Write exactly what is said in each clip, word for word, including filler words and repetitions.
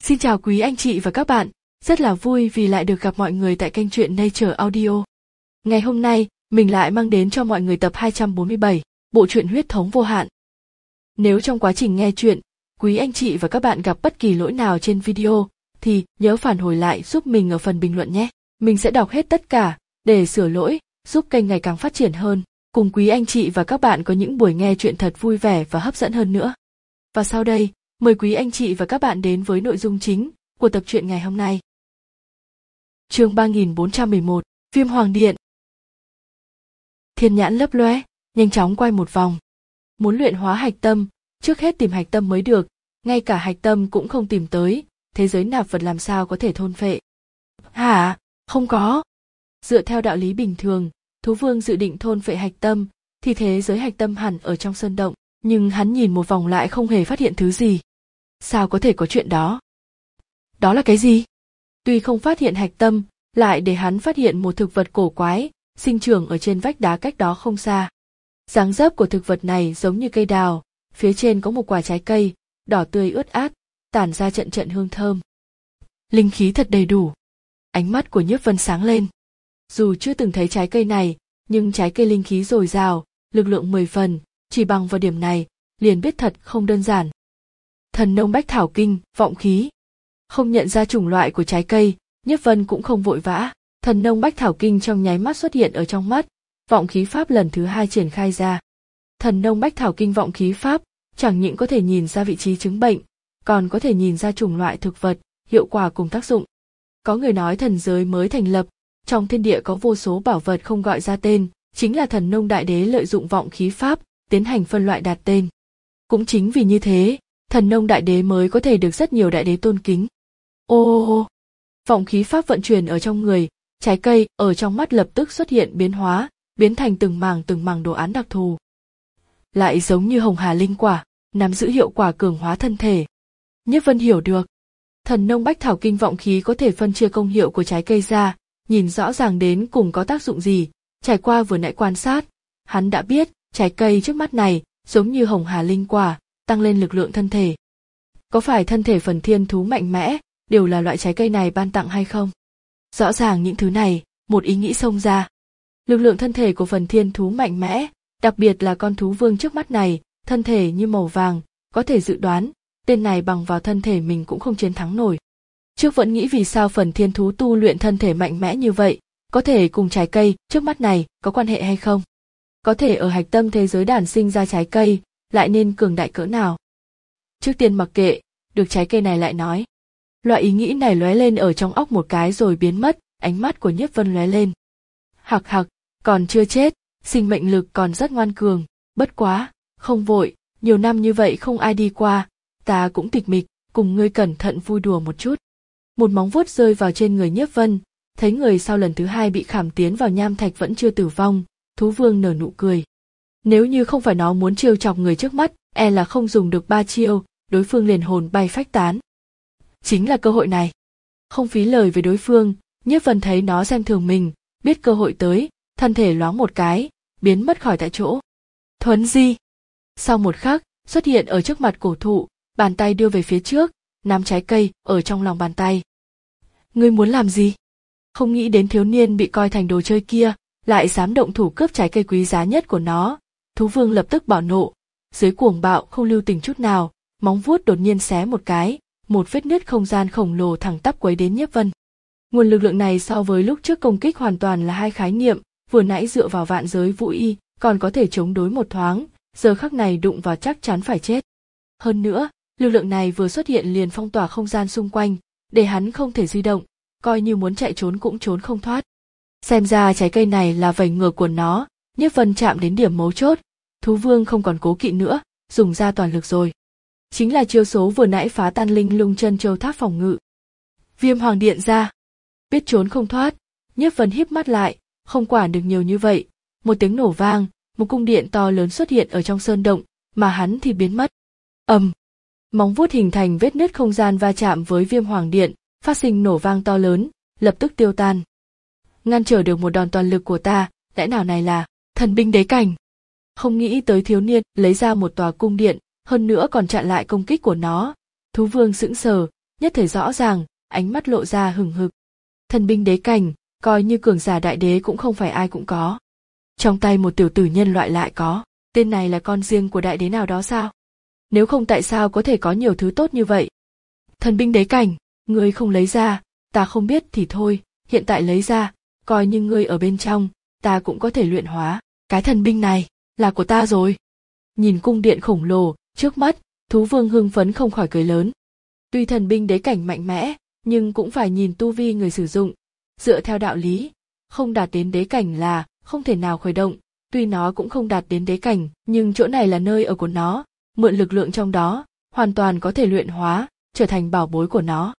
Xin chào quý anh chị và các bạn, rất là vui vì lại được gặp mọi người tại kênh truyện Nature Audio. Ngày hôm nay, mình lại mang đến cho mọi người tập hai trăm bốn mươi bảy, bộ truyện Huyết thống vô hạn. Nếu trong quá trình nghe truyện, quý anh chị và các bạn gặp bất kỳ lỗi nào trên video, thì nhớ phản hồi lại giúp mình ở phần bình luận nhé. Mình sẽ đọc hết tất cả, để sửa lỗi, giúp kênh ngày càng phát triển hơn, cùng quý anh chị và các bạn có những buổi nghe truyện thật vui vẻ và hấp dẫn hơn nữa. Và sau đây, mời quý anh chị và các bạn đến với nội dung chính của tập truyện ngày hôm nay. Chương ba nghìn bốn trăm mười một, Viêm Hoàng Điện. Thiên nhãn lấp lóe, nhanh chóng quay một vòng. Muốn luyện hóa hạch tâm, trước hết tìm hạch tâm mới được, ngay cả hạch tâm cũng không tìm tới, thế giới nạp vật làm sao có thể thôn phệ. Hả? Không có. Dựa theo đạo lý bình thường, thú vương dự định thôn phệ hạch tâm, thì thế giới hạch tâm hẳn ở trong sơn động, nhưng hắn nhìn một vòng lại không hề phát hiện thứ gì. Sao có thể có chuyện đó? Đó là cái gì? Tuy không phát hiện hạch tâm, lại để hắn phát hiện một thực vật cổ quái, sinh trưởng ở trên vách đá cách đó không xa. Dáng dấp của thực vật này giống như cây đào, phía trên có một quả trái cây, đỏ tươi ướt át, tản ra trận trận hương thơm. Linh khí thật đầy đủ. Ánh mắt của Nhiếp Vân sáng lên. Dù chưa từng thấy trái cây này, nhưng trái cây linh khí dồi dào, lực lượng mười phần, chỉ bằng vào điểm này, liền biết thật không đơn giản. Thần nông bách thảo kinh, vọng khí. Không nhận ra chủng loại của trái cây, Nhiếp Vân cũng không vội vã. Thần nông bách thảo kinh trong nháy mắt xuất hiện ở trong mắt, vọng khí pháp lần thứ hai triển khai ra. Thần nông bách thảo kinh vọng khí pháp, chẳng những có thể nhìn ra vị trí chứng bệnh, còn có thể nhìn ra chủng loại thực vật, hiệu quả cùng tác dụng. Có người nói thần giới mới thành lập, trong thiên địa có vô số bảo vật không gọi ra tên, chính là thần nông đại đế lợi dụng vọng khí pháp, tiến hành phân loại đạt tên. Cũng chính vì như thế, thần nông đại đế mới có thể được rất nhiều đại đế tôn kính. Ô ô ô, vọng khí pháp vận chuyển ở trong người, trái cây ở trong mắt lập tức xuất hiện biến hóa, biến thành từng mảng từng mảng đồ án đặc thù. Lại giống như hồng hà linh quả, nắm giữ hiệu quả cường hóa thân thể. Nhiếp Vân hiểu được, thần nông bách thảo kinh vọng khí có thể phân chia công hiệu của trái cây ra, nhìn rõ ràng đến cùng có tác dụng gì. Trải qua vừa nãy quan sát, hắn đã biết trái cây trước mắt này giống như hồng hà linh quả, tăng lên lực lượng thân thể. Có phải thân thể phần thiên thú mạnh mẽ đều là loại trái cây này ban tặng hay không? Rõ ràng những thứ này, một ý nghĩ xông ra. Lực lượng thân thể của phần thiên thú mạnh mẽ, đặc biệt là con thú vương trước mắt này, thân thể như màu vàng, có thể dự đoán, tên này bằng vào thân thể mình cũng không chiến thắng nổi. Trước vẫn nghĩ vì sao phần thiên thú tu luyện thân thể mạnh mẽ như vậy, có thể cùng trái cây trước mắt này có quan hệ hay không? Có thể ở hạch tâm thế giới đản sinh ra trái cây, lại nên cường đại cỡ nào? Trước tiên mặc kệ, được trái cây này lại nói. Loại ý nghĩ này lóe lên ở trong óc một cái rồi biến mất, ánh mắt của Nhiếp Vân lóe lên. Hặc hặc, còn chưa chết, sinh mệnh lực còn rất ngoan cường, bất quá, không vội, nhiều năm như vậy không ai đi qua, ta cũng tịch mịch, cùng ngươi cẩn thận vui đùa một chút. Một móng vuốt rơi vào trên người Nhiếp Vân, thấy người sau lần thứ hai bị khảm tiến vào nham thạch vẫn chưa tử vong, thú vương nở nụ cười. Nếu như không phải nó muốn trêu chọc người trước mắt, e là không dùng được ba chiêu, đối phương liền hồn bay phách tán. Chính là cơ hội này. Không phí lời với đối phương, Nhiếp Vân thấy nó xem thường mình, biết cơ hội tới, thân thể loáng một cái, biến mất khỏi tại chỗ. Thuấn di. Sau một khắc, xuất hiện ở trước mặt cổ thụ, bàn tay đưa về phía trước, nắm trái cây ở trong lòng bàn tay. Ngươi muốn làm gì? Không nghĩ đến thiếu niên bị coi thành đồ chơi kia, lại dám động thủ cướp trái cây quý giá nhất của nó. Thú vương lập tức bạo nộ, dưới cuồng bạo không lưu tình chút nào, móng vuốt đột nhiên xé một cái, một vết nứt không gian khổng lồ thẳng tắp quấy đến Nhiếp Vân. Nguồn lực lượng này so với lúc trước công kích hoàn toàn là hai khái niệm, vừa nãy dựa vào vạn giới vũ y, còn có thể chống đối một thoáng, giờ khắc này đụng vào chắc chắn phải chết. Hơn nữa, lực lượng này vừa xuất hiện liền phong tỏa không gian xung quanh, để hắn không thể di động, coi như muốn chạy trốn cũng trốn không thoát. Xem ra trái cây này là vảy ngược của nó, Nhiếp Vân chạm đến điểm mấu chốt, thú vương không còn cố kỵ nữa, dùng ra toàn lực rồi. Chính là chiêu số vừa nãy phá tan linh lung chân châu tháp phòng ngự. Viêm Hoàng Điện ra. Biết trốn không thoát, Nhiếp Vân híp mắt lại, không quản được nhiều như vậy. Một tiếng nổ vang, một cung điện to lớn xuất hiện ở trong sơn động, mà hắn thì biến mất. Ầm, móng vuốt hình thành vết nứt không gian va chạm với Viêm Hoàng Điện, phát sinh nổ vang to lớn, lập tức tiêu tan. Ngăn trở được một đòn toàn lực của ta, lẽ nào này là thần binh đế cảnh? Không nghĩ tới thiếu niên lấy ra một tòa cung điện, hơn nữa còn chặn lại công kích của nó. Thú vương sững sờ, nhất thời rõ ràng, ánh mắt lộ ra hừng hực. Thần binh đế cảnh, coi như cường giả đại đế cũng không phải ai cũng có. Trong tay một tiểu tử nhân loại lại có, tên này là con riêng của đại đế nào đó sao? Nếu không tại sao có thể có nhiều thứ tốt như vậy? Thần binh đế cảnh, ngươi không lấy ra, ta không biết thì thôi, hiện tại lấy ra, coi như ngươi ở bên trong, ta cũng có thể luyện hóa, cái thần binh này, là của ta rồi. Nhìn cung điện khổng lồ, trước mắt, thú vương hưng phấn không khỏi cười lớn. Tuy thần binh đế cảnh mạnh mẽ, nhưng cũng phải nhìn tu vi người sử dụng. Dựa theo đạo lý, không đạt đến đế cảnh là không thể nào khởi động, tuy nó cũng không đạt đến đế cảnh, nhưng chỗ này là nơi ở của nó, mượn lực lượng trong đó, hoàn toàn có thể luyện hóa, trở thành bảo bối của nó.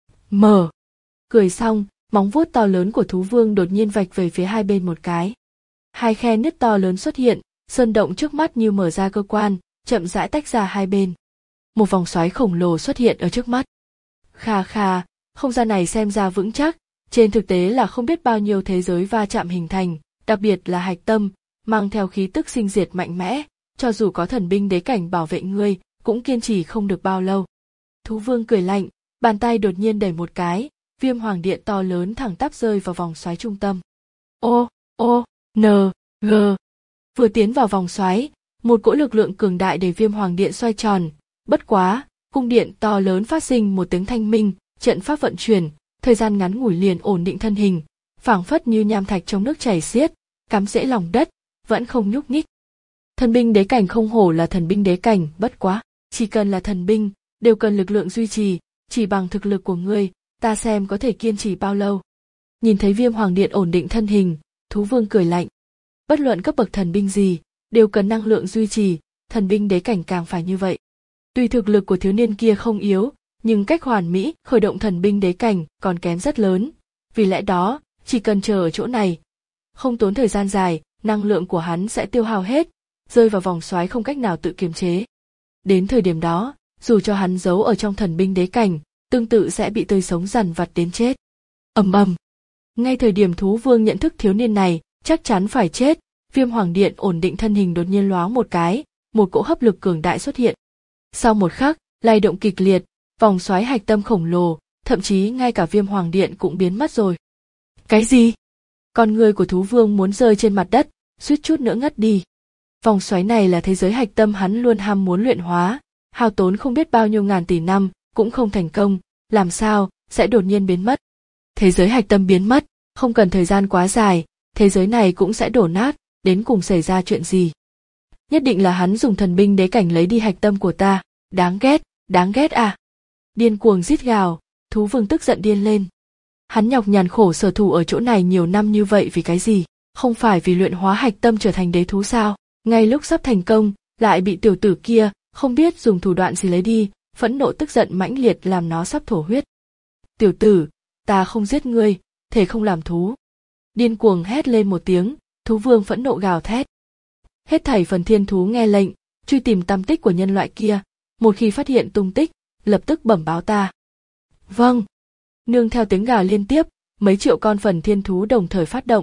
Mở. Cười xong, móng vuốt to lớn của thú vương đột nhiên vạch về phía hai bên một cái. Hai khe nứt to lớn xuất hiện, sơn động trước mắt như mở ra cơ quan, chậm rãi tách ra hai bên. Một vòng xoáy khổng lồ xuất hiện ở trước mắt. Kha kha, không gian này xem ra vững chắc, trên thực tế là không biết bao nhiêu thế giới va chạm hình thành, đặc biệt là hạch tâm, mang theo khí tức sinh diệt mạnh mẽ, cho dù có thần binh đế cảnh bảo vệ ngươi, cũng kiên trì không được bao lâu. Thú vương cười lạnh, bàn tay đột nhiên đẩy một cái, viêm hoàng điện to lớn thẳng tắp rơi vào vòng xoáy trung tâm. Ô, ô, n, g. Vừa tiến vào vòng xoáy, một cỗ lực lượng cường đại để viêm hoàng điện xoay tròn, bất quá, cung điện to lớn phát sinh một tiếng thanh minh, trận pháp vận chuyển, thời gian ngắn ngủi liền ổn định thân hình, phảng phất như nham thạch trong nước chảy xiết, cắm rễ lòng đất, vẫn không nhúc nhích. Thần binh đế cảnh không hổ là thần binh đế cảnh, bất quá, chỉ cần là thần binh, đều cần lực lượng duy trì, chỉ bằng thực lực của ngươi, ta xem có thể kiên trì bao lâu. Nhìn thấy viêm hoàng điện ổn định thân hình, thú vương cười lạnh. Bất luận cấp bậc thần binh gì, đều cần năng lượng duy trì, thần binh đế cảnh càng phải như vậy. Tuy thực lực của thiếu niên kia không yếu, nhưng cách hoàn mỹ khởi động thần binh đế cảnh còn kém rất lớn, vì lẽ đó, chỉ cần chờ ở chỗ này, không tốn thời gian dài, năng lượng của hắn sẽ tiêu hao hết, rơi vào vòng xoáy không cách nào tự kiềm chế. Đến thời điểm đó, dù cho hắn giấu ở trong thần binh đế cảnh, tương tự sẽ bị tươi sống dằn vặt đến chết. Ầm ầm. Ngay thời điểm thú vương nhận thức thiếu niên này chắc chắn phải chết, viêm hoàng điện ổn định thân hình đột nhiên loáng một cái, một cỗ hấp lực cường đại xuất hiện. Sau một khắc, lay động kịch liệt, vòng xoáy hạch tâm khổng lồ, thậm chí ngay cả viêm hoàng điện cũng biến mất rồi. Cái gì? Con người của thú vương muốn rơi trên mặt đất, suýt chút nữa ngất đi. Vòng xoáy này là thế giới hạch tâm hắn luôn ham muốn luyện hóa, hao tốn không biết bao nhiêu ngàn tỷ năm, cũng không thành công, làm sao sẽ đột nhiên biến mất. Thế giới hạch tâm biến mất, không cần thời gian quá dài, thế giới này cũng sẽ đổ nát, đến cùng xảy ra chuyện gì. Nhất định là hắn dùng thần binh đế cảnh lấy đi hạch tâm của ta, đáng ghét, đáng ghét à. Điên cuồng rít gào, thú vương tức giận điên lên. Hắn nhọc nhằn khổ sở thủ ở chỗ này nhiều năm như vậy vì cái gì, không phải vì luyện hóa hạch tâm trở thành đế thú sao, ngay lúc sắp thành công, lại bị tiểu tử kia, không biết dùng thủ đoạn gì lấy đi, phẫn nộ tức giận mãnh liệt làm nó sắp thổ huyết. Tiểu tử, ta không giết ngươi, thể không làm thú. Điên cuồng hét lên một tiếng, thú vương phẫn nộ gào thét. Hết thảy phần thiên thú nghe lệnh, truy tìm tăm tích của nhân loại kia, một khi phát hiện tung tích, lập tức bẩm báo ta. Vâng. Nương theo tiếng gào liên tiếp, mấy triệu con phần thiên thú đồng thời phát động.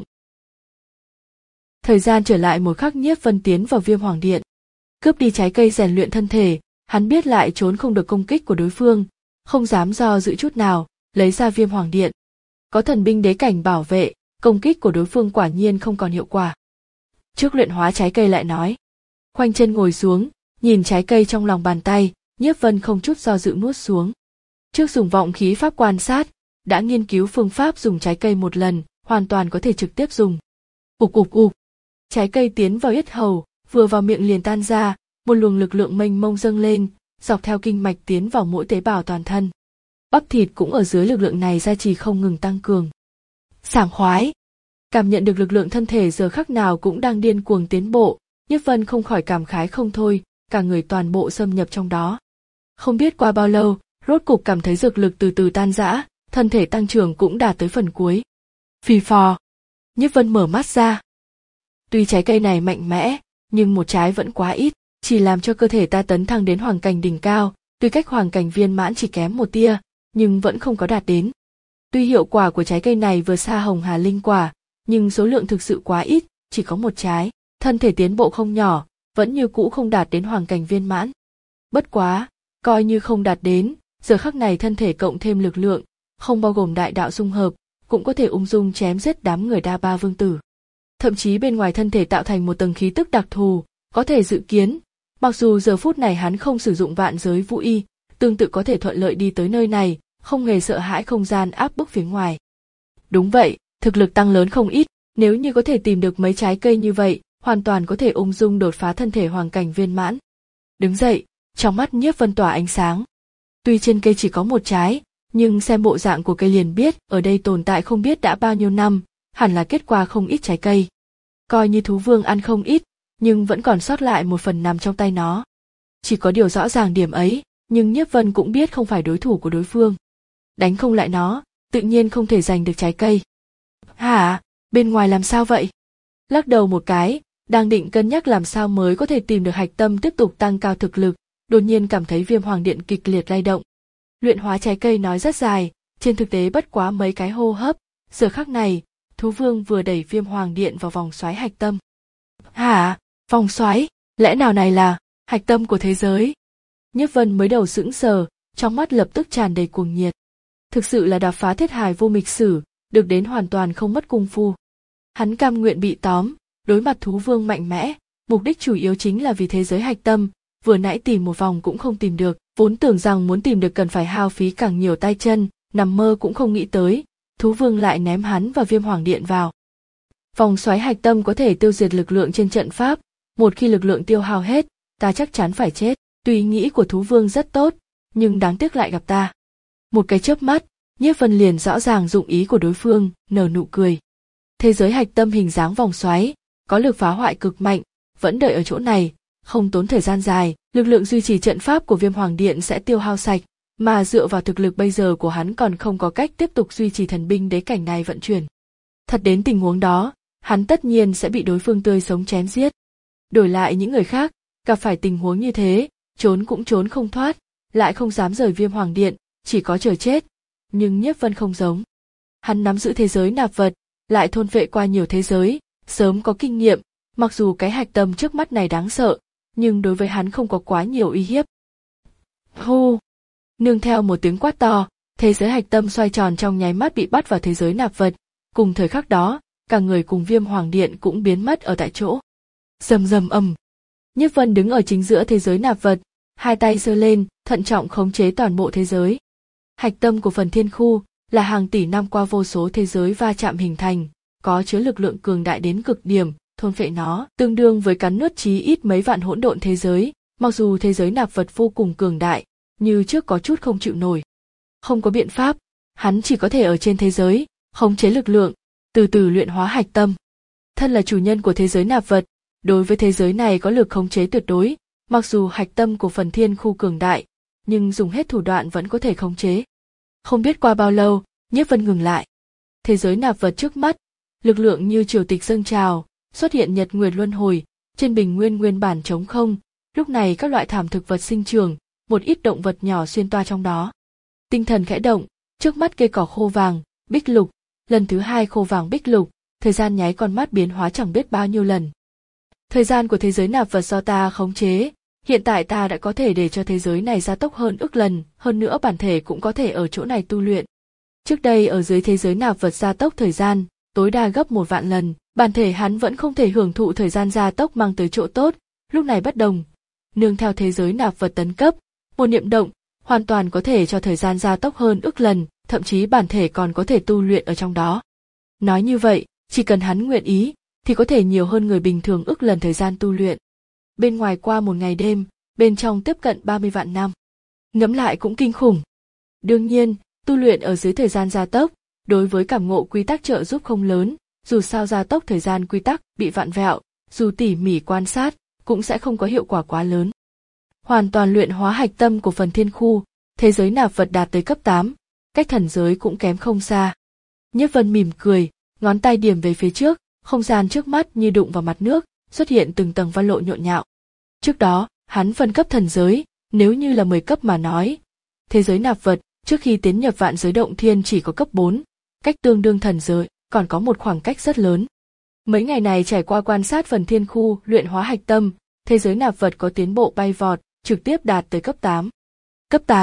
Thời gian trở lại một khắc Nhiếp Vân tiến vào viêm hoàng điện. Cướp đi trái cây rèn luyện thân thể, hắn biết lại trốn không được công kích của đối phương, không dám do dự chút nào, lấy ra viêm hoàng điện. Có thần binh đế cảnh bảo vệ, công kích của đối phương quả nhiên không còn hiệu quả. Trước luyện hóa trái cây lại nói. Khoanh chân ngồi xuống, nhìn trái cây trong lòng bàn tay, Nhiếp Vân không chút do dự nuốt xuống. Trước dùng vọng khí pháp quan sát, đã nghiên cứu phương pháp dùng trái cây một lần, hoàn toàn có thể trực tiếp dùng. Ục ục ục. Trái cây tiến vào yết hầu, vừa vào miệng liền tan ra, một luồng lực lượng mênh mông dâng lên, dọc theo kinh mạch tiến vào mỗi tế bào toàn thân. Bắp thịt cũng ở dưới lực lượng này gia trì không ngừng tăng cường. Sảng khoái. Cảm nhận được lực lượng thân thể giờ khắc nào cũng đang điên cuồng tiến bộ, Nhiếp Vân không khỏi cảm khái không thôi, cả người toàn bộ xâm nhập trong đó. Không biết qua bao lâu, rốt cục cảm thấy dược lực từ từ tan rã, thân thể tăng trưởng cũng đạt tới phần cuối. Phì phò. Nhiếp Vân mở mắt ra. Tuy trái cây này mạnh mẽ, nhưng một trái vẫn quá ít, chỉ làm cho cơ thể ta tấn thăng đến hoàng cảnh đỉnh cao, tuy cách hoàng cảnh viên mãn chỉ kém một tia, nhưng vẫn không có đạt đến. Tuy hiệu quả của trái cây này vừa xa hồng hà linh quả, nhưng số lượng thực sự quá ít, chỉ có một trái, thân thể tiến bộ không nhỏ, vẫn như cũ không đạt đến hoàng cảnh viên mãn. Bất quá, coi như không đạt đến, giờ khắc này thân thể cộng thêm lực lượng, không bao gồm đại đạo dung hợp, cũng có thể ung dung chém giết đám người đa ba vương tử. Thậm chí bên ngoài thân thể tạo thành một tầng khí tức đặc thù, có thể dự kiến, mặc dù giờ phút này hắn không sử dụng vạn giới vũ y, tương tự có thể thuận lợi đi tới nơi này, không hề sợ hãi không gian áp bức phía ngoài. Đúng vậy, thực lực tăng lớn không ít, nếu như có thể tìm được mấy trái cây như vậy, hoàn toàn có thể ung dung đột phá thân thể hoàng cảnh viên mãn. Đứng dậy, trong mắt Nhiếp Vân tỏa ánh sáng. Tuy trên cây chỉ có một trái, nhưng xem bộ dạng của cây liền biết ở đây tồn tại không biết đã bao nhiêu năm, hẳn là kết quả không ít trái cây. Coi như thú vương ăn không ít, nhưng vẫn còn sót lại một phần nằm trong tay nó. Chỉ có điều rõ ràng điểm ấy, nhưng Nhiếp Vân cũng biết không phải đối thủ của đối phương. Đánh không lại nó, tự nhiên không thể giành được trái cây. Hả, bên ngoài làm sao vậy? Lắc đầu một cái, đang định cân nhắc làm sao mới có thể tìm được hạch tâm tiếp tục tăng cao thực lực, đột nhiên cảm thấy Viêm Hoàng Điện kịch liệt lay động. Luyện hóa trái cây nói rất dài, trên thực tế bất quá mấy cái hô hấp, giờ khắc này, thú vương vừa đẩy Viêm Hoàng Điện vào vòng xoáy hạch tâm. Hả, vòng xoáy, lẽ nào này là hạch tâm của thế giới? Nhiếp Vân mới đầu sững sờ, trong mắt lập tức tràn đầy cuồng nhiệt. Thực sự là đạp phá thiết hài vô mịch sử, được đến hoàn toàn không mất công phu. Hắn cam nguyện bị tóm, đối mặt thú vương mạnh mẽ, mục đích chủ yếu chính là vì thế giới hạch tâm, vừa nãy tìm một vòng cũng không tìm được, vốn tưởng rằng muốn tìm được cần phải hao phí càng nhiều tay chân, nằm mơ cũng không nghĩ tới, thú vương lại ném hắn và Viêm Hoàng Điện vào. Vòng xoáy hạch tâm có thể tiêu diệt lực lượng trên trận pháp, một khi lực lượng tiêu hao hết, ta chắc chắn phải chết. Tuy ý nghĩ của thú vương rất tốt, nhưng đáng tiếc lại gặp ta. Một cái chớp mắt, Nhiếp Vân liền rõ ràng dụng ý của đối phương, nở nụ cười. Thế giới hạch tâm hình dáng vòng xoáy, có lực phá hoại cực mạnh, vẫn đợi ở chỗ này, không tốn thời gian dài, lực lượng duy trì trận pháp của Viêm Hoàng Điện sẽ tiêu hao sạch, mà dựa vào thực lực bây giờ của hắn còn không có cách tiếp tục duy trì thần binh đế cảnh này vận chuyển. Thật đến tình huống đó, hắn tất nhiên sẽ bị đối phương tươi sống chém giết. Đổi lại những người khác, gặp phải tình huống như thế, trốn cũng trốn không thoát, lại không dám rời Viêm Hoàng Điện, chỉ có chờ chết. Nhưng Nhiếp Vân không giống. Hắn nắm giữ thế giới nạp vật, lại thôn vệ qua nhiều thế giới, sớm có kinh nghiệm, mặc dù cái hạch tâm trước mắt này đáng sợ, nhưng đối với hắn không có quá nhiều uy hiếp. Hô! Nương theo một tiếng quát to, thế giới hạch tâm xoay tròn trong nháy mắt bị bắt vào thế giới nạp vật, cùng thời khắc đó, cả người cùng Viêm Hoàng Điện cũng biến mất ở tại chỗ. Rầm rầm ầm. Nhiếp Vân đứng ở chính giữa thế giới nạp vật, hai tay giơ lên, thận trọng khống chế toàn bộ thế giới. Hạch tâm của phần thiên khu là hàng tỷ năm qua vô số thế giới va chạm hình thành, có chứa lực lượng cường đại đến cực điểm, thôn phệ nó, tương đương với cắn nuốt chí ít mấy vạn hỗn độn thế giới, mặc dù thế giới nạp vật vô cùng cường đại, như trước có chút không chịu nổi. Không có biện pháp, hắn chỉ có thể ở trên thế giới, khống chế lực lượng, từ từ luyện hóa hạch tâm. Thân là chủ nhân của thế giới nạp vật, đối với thế giới này có lực khống chế tuyệt đối, mặc dù hạch tâm của phần thiên khu cường đại, nhưng dùng hết thủ đoạn vẫn có thể khống chế. Không biết qua bao lâu, Nhiếp Vân ngừng lại. Thế giới nạp vật trước mắt, lực lượng như triều tịch dâng trào, xuất hiện nhật nguyệt luân hồi, trên bình nguyên nguyên bản trống không, lúc này các loại thảm thực vật sinh trưởng, một ít động vật nhỏ xuyên toa trong đó. Tinh thần khẽ động, trước mắt cây cỏ khô vàng, bích lục, lần thứ hai khô vàng bích lục, thời gian nháy con mắt biến hóa chẳng biết bao nhiêu lần. Thời gian của thế giới nạp vật do ta khống chế, hiện tại ta đã có thể để cho thế giới này gia tốc hơn ức lần, hơn nữa bản thể cũng có thể ở chỗ này tu luyện. Trước đây ở dưới thế giới nạp vật gia tốc thời gian, tối đa gấp một vạn lần, bản thể hắn vẫn không thể hưởng thụ thời gian gia tốc mang tới chỗ tốt, lúc này bất đồng. Nương theo thế giới nạp vật tấn cấp, một niệm động, hoàn toàn có thể cho thời gian gia tốc hơn ức lần, thậm chí bản thể còn có thể tu luyện ở trong đó. Nói như vậy, chỉ cần hắn nguyện ý, thì có thể nhiều hơn người bình thường ức lần thời gian tu luyện. Bên ngoài qua một ngày đêm, bên trong tiếp cận ba mươi vạn năm. Ngẫm lại cũng kinh khủng. Đương nhiên, tu luyện ở dưới thời gian gia tốc, đối với cảm ngộ quy tắc trợ giúp không lớn, dù sao gia tốc thời gian quy tắc bị vặn vẹo, dù tỉ mỉ quan sát, cũng sẽ không có hiệu quả quá lớn. Hoàn toàn luyện hóa hạch tâm của phần thiên khu, thế giới nạp vật đạt tới cấp tám, cách thần giới cũng kém không xa. Nhiếp Vân mỉm cười, ngón tay điểm về phía trước, không gian trước mắt như đụng vào mặt nước, xuất hiện từng tầng văn lộ nhộn nhạo. Trước đó, hắn phân cấp thần giới, nếu như là mười cấp mà nói. Thế giới nạp vật, trước khi tiến nhập vạn giới động thiên chỉ có cấp bốn, cách tương đương thần giới, còn có một khoảng cách rất lớn. Mấy ngày này trải qua quan sát phần thiên khu luyện hóa hạch tâm, thế giới nạp vật có tiến bộ bay vọt, trực tiếp đạt tới cấp tám. Cấp tám,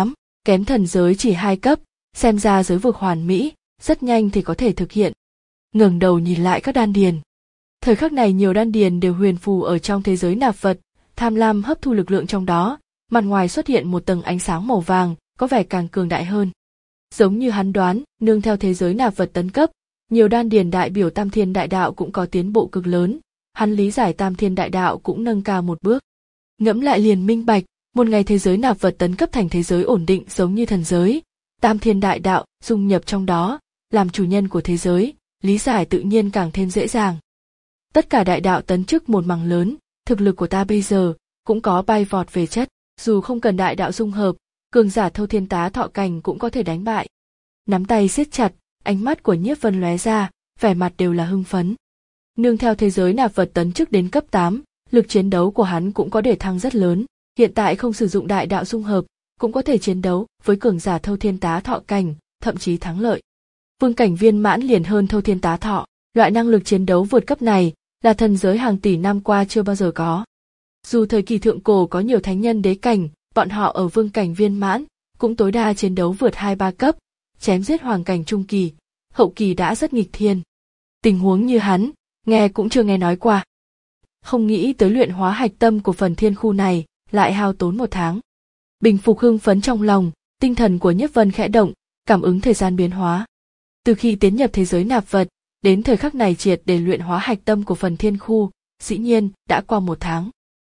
Kém thần giới chỉ hai cấp, xem ra giới vực hoàn mỹ, rất nhanh thì có thể thực hiện. Ngẩng đầu nhìn lại các đan điền. Thời khắc này nhiều đan điền đều huyền phù ở trong thế giới nạp vật, tham lam hấp thu lực lượng trong đó, mặt ngoài xuất hiện một tầng ánh sáng màu vàng, có vẻ càng cường đại hơn. Giống như hắn đoán, nương theo thế giới nạp vật tấn cấp, nhiều đan điền đại biểu Tam Thiên Đại Đạo cũng có tiến bộ cực lớn, hắn lý giải Tam Thiên Đại Đạo cũng nâng cao một bước. Ngẫm lại liền minh bạch, một ngày thế giới nạp vật tấn cấp thành thế giới ổn định giống như thần giới, Tam Thiên Đại Đạo dung nhập trong đó, làm chủ nhân của thế giới, lý giải tự nhiên càng thêm dễ dàng. Tất cả đại đạo tấn chức một mảng lớn, thực lực của ta bây giờ cũng có bay vọt về chất, dù không cần đại đạo dung hợp, cường giả thâu thiên tá thọ cảnh cũng có thể đánh bại. Nắm tay siết chặt, ánh mắt của Nhiếp Vân lóe ra, vẻ mặt đều là hưng phấn. Nương theo thế giới nạp vật tấn chức đến cấp tám, lực chiến đấu của hắn cũng có để thăng rất lớn, hiện tại không sử dụng đại đạo dung hợp, cũng có thể chiến đấu với cường giả thâu thiên tá thọ cảnh, thậm chí thắng lợi. Vương cảnh viên mãn liền hơn thâu thiên tá thọ, loại năng lực chiến đấu vượt cấp này là thần giới hàng tỷ năm qua chưa bao giờ có. Dù thời kỳ thượng cổ có nhiều thánh nhân đế cảnh, bọn họ ở vương cảnh viên mãn cũng tối đa chiến đấu vượt hai ba cấp, chém giết hoàng cảnh trung kỳ, hậu kỳ đã rất nghịch thiên. Tình huống như hắn, nghe cũng chưa nghe nói qua. Không nghĩ tới luyện hóa hạch tâm của phần thiên khu này lại hao tốn một tháng. Bình phục hưng phấn trong lòng, tinh thần của Nhiếp Vân khẽ động, cảm ứng thời gian biến hóa. Từ khi tiến nhập thế giới nạp vật, đến thời khắc này triệt để luyện hóa hạch tâm của phần thiên khu, dĩ nhiên đã qua một tháng.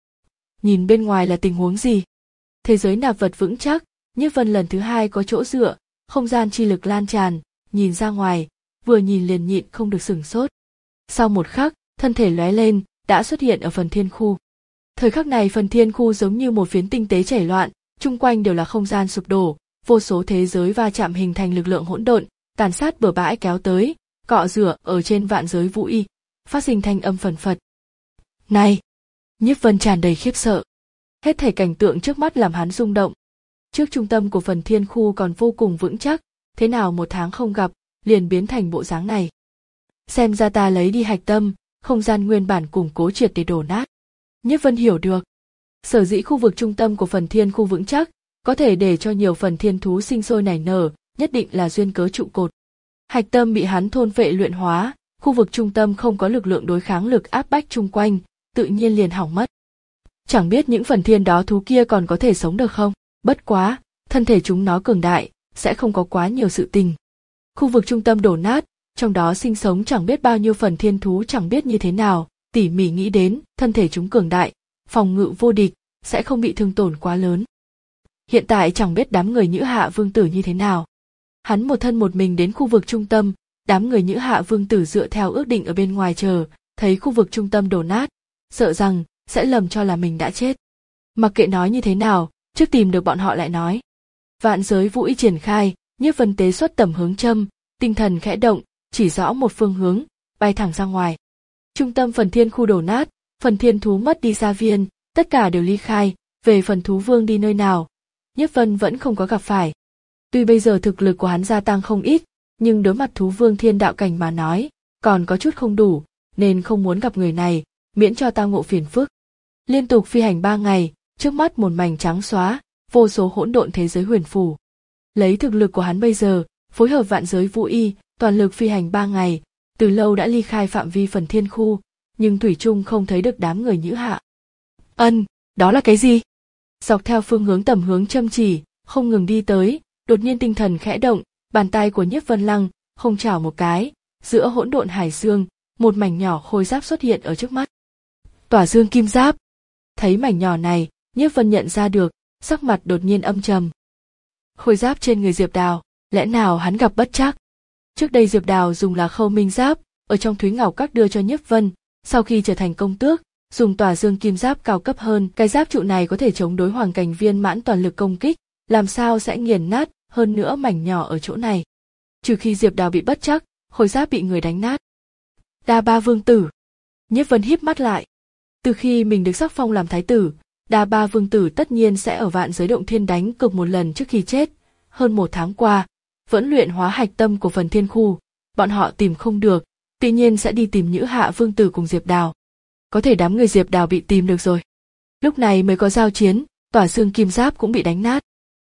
Nhìn bên ngoài là tình huống gì? Thế giới nạp vật vững chắc, Nhiếp Vân lần thứ hai có chỗ dựa, không gian chi lực lan tràn, nhìn ra ngoài, vừa nhìn liền nhịn không được sửng sốt. Sau một khắc, thân thể lóe lên, đã xuất hiện ở phần thiên khu. Thời khắc này phần thiên khu giống như một phiến tinh tế chảy loạn, chung quanh đều là không gian sụp đổ, vô số thế giới va chạm hình thành lực lượng hỗn độn, tàn sát bừa bãi kéo tới, cọ rửa ở trên vạn giới vũ y, phát sinh thanh âm phần phật. Này! Nhiếp Vân tràn đầy khiếp sợ. Hết thảy cảnh tượng trước mắt làm hắn rung động. Trước trung tâm của phần thiên khu còn vô cùng vững chắc, thế nào một tháng không gặp, liền biến thành bộ dáng này. Xem ra ta lấy đi hạch tâm, không gian nguyên bản củng cố triệt để đổ nát. Nhiếp Vân hiểu được. Sở dĩ khu vực trung tâm của phần thiên khu vững chắc, có thể để cho nhiều phần thiên thú sinh sôi nảy nở, nhất định là duyên cớ trụ cột. Hạch tâm bị hắn thôn phệ luyện hóa, khu vực trung tâm không có lực lượng đối kháng lực áp bách chung quanh, tự nhiên liền hỏng mất. Chẳng biết những phần thiên đó thú kia còn có thể sống được không, bất quá, thân thể chúng nó cường đại, sẽ không có quá nhiều sự tình. Khu vực trung tâm đổ nát, trong đó sinh sống chẳng biết bao nhiêu phần thiên thú chẳng biết như thế nào, tỉ mỉ nghĩ đến, thân thể chúng cường đại, phòng ngự vô địch, sẽ không bị thương tổn quá lớn. Hiện tại chẳng biết đám người Nhữ Hạ Vương Tử như thế nào. Hắn một thân một mình đến khu vực trung tâm, đám người Nhữ Hạ Vương Tử dựa theo ước định ở bên ngoài chờ, thấy khu vực trung tâm đổ nát, sợ rằng sẽ lầm cho là mình đã chết. Mặc kệ nói như thế nào, trước tìm được bọn họ lại nói. Vạn giới vũ y triển khai, Nhiếp Vân tế xuất tầm hướng châm, tinh thần khẽ động, chỉ rõ một phương hướng, bay thẳng ra ngoài. Trung tâm phần thiên khu đổ nát, phần thiên thú mất đi gia viên, tất cả đều ly khai, về phần thú vương đi nơi nào, Nhiếp Vân vẫn không có gặp phải. Tuy bây giờ thực lực của hắn gia tăng không ít, nhưng đối mặt thú vương thiên đạo cảnh mà nói, còn có chút không đủ, nên không muốn gặp người này, miễn cho tao ngộ phiền phức. Liên tục phi hành ba ngày, trước mắt một mảnh trắng xóa, vô số hỗn độn thế giới huyền phù. Lấy thực lực của hắn bây giờ, phối hợp vạn giới vũ y, toàn lực phi hành ba ngày, từ lâu đã ly khai phạm vi phần thiên khu, nhưng thủy chung không thấy được đám người Nhữ Hạ. Ân, đó là cái gì? Dọc theo phương hướng tầm hướng châm chỉ, không ngừng đi tới, đột nhiên tinh thần khẽ động, bàn tay của Nhiếp Vân lăng, không chảo một cái, giữa hỗn độn hải dương, một mảnh nhỏ khôi giáp xuất hiện ở trước mắt. Tỏa dương kim giáp. Thấy mảnh nhỏ này, Nhiếp Vân nhận ra được, sắc mặt đột nhiên âm trầm. Khôi giáp trên người Diệp Đào, lẽ nào hắn gặp bất trắc? Trước đây Diệp Đào dùng là khâu minh giáp, ở trong Thúy Ngọc Các đưa cho Nhiếp Vân, sau khi trở thành công tước, dùng tỏa dương kim giáp cao cấp hơn, cái giáp trụ này có thể chống đối hoàng cảnh viên mãn toàn lực công kích, làm sao sẽ nghiền nát, hơn nữa mảnh nhỏ ở chỗ này. Trừ khi Diệp Đào bị bất trắc, khôi giáp bị người đánh nát. Đa Ba Vương Tử. Nhiếp Vân híp mắt lại. Từ khi mình được sắc phong làm thái tử, Đa Ba Vương Tử tất nhiên sẽ ở vạn giới động thiên đánh cực một lần trước khi chết. Hơn một tháng qua, vẫn luyện hóa hạch tâm của phần thiên khu, bọn họ tìm không được, tự nhiên sẽ đi tìm Nhữ Hạ Vương Tử cùng Diệp Đào. Có thể đám người Diệp Đào bị tìm được rồi. Lúc này mới có giao chiến, tỏa xương kim giáp cũng bị đánh nát.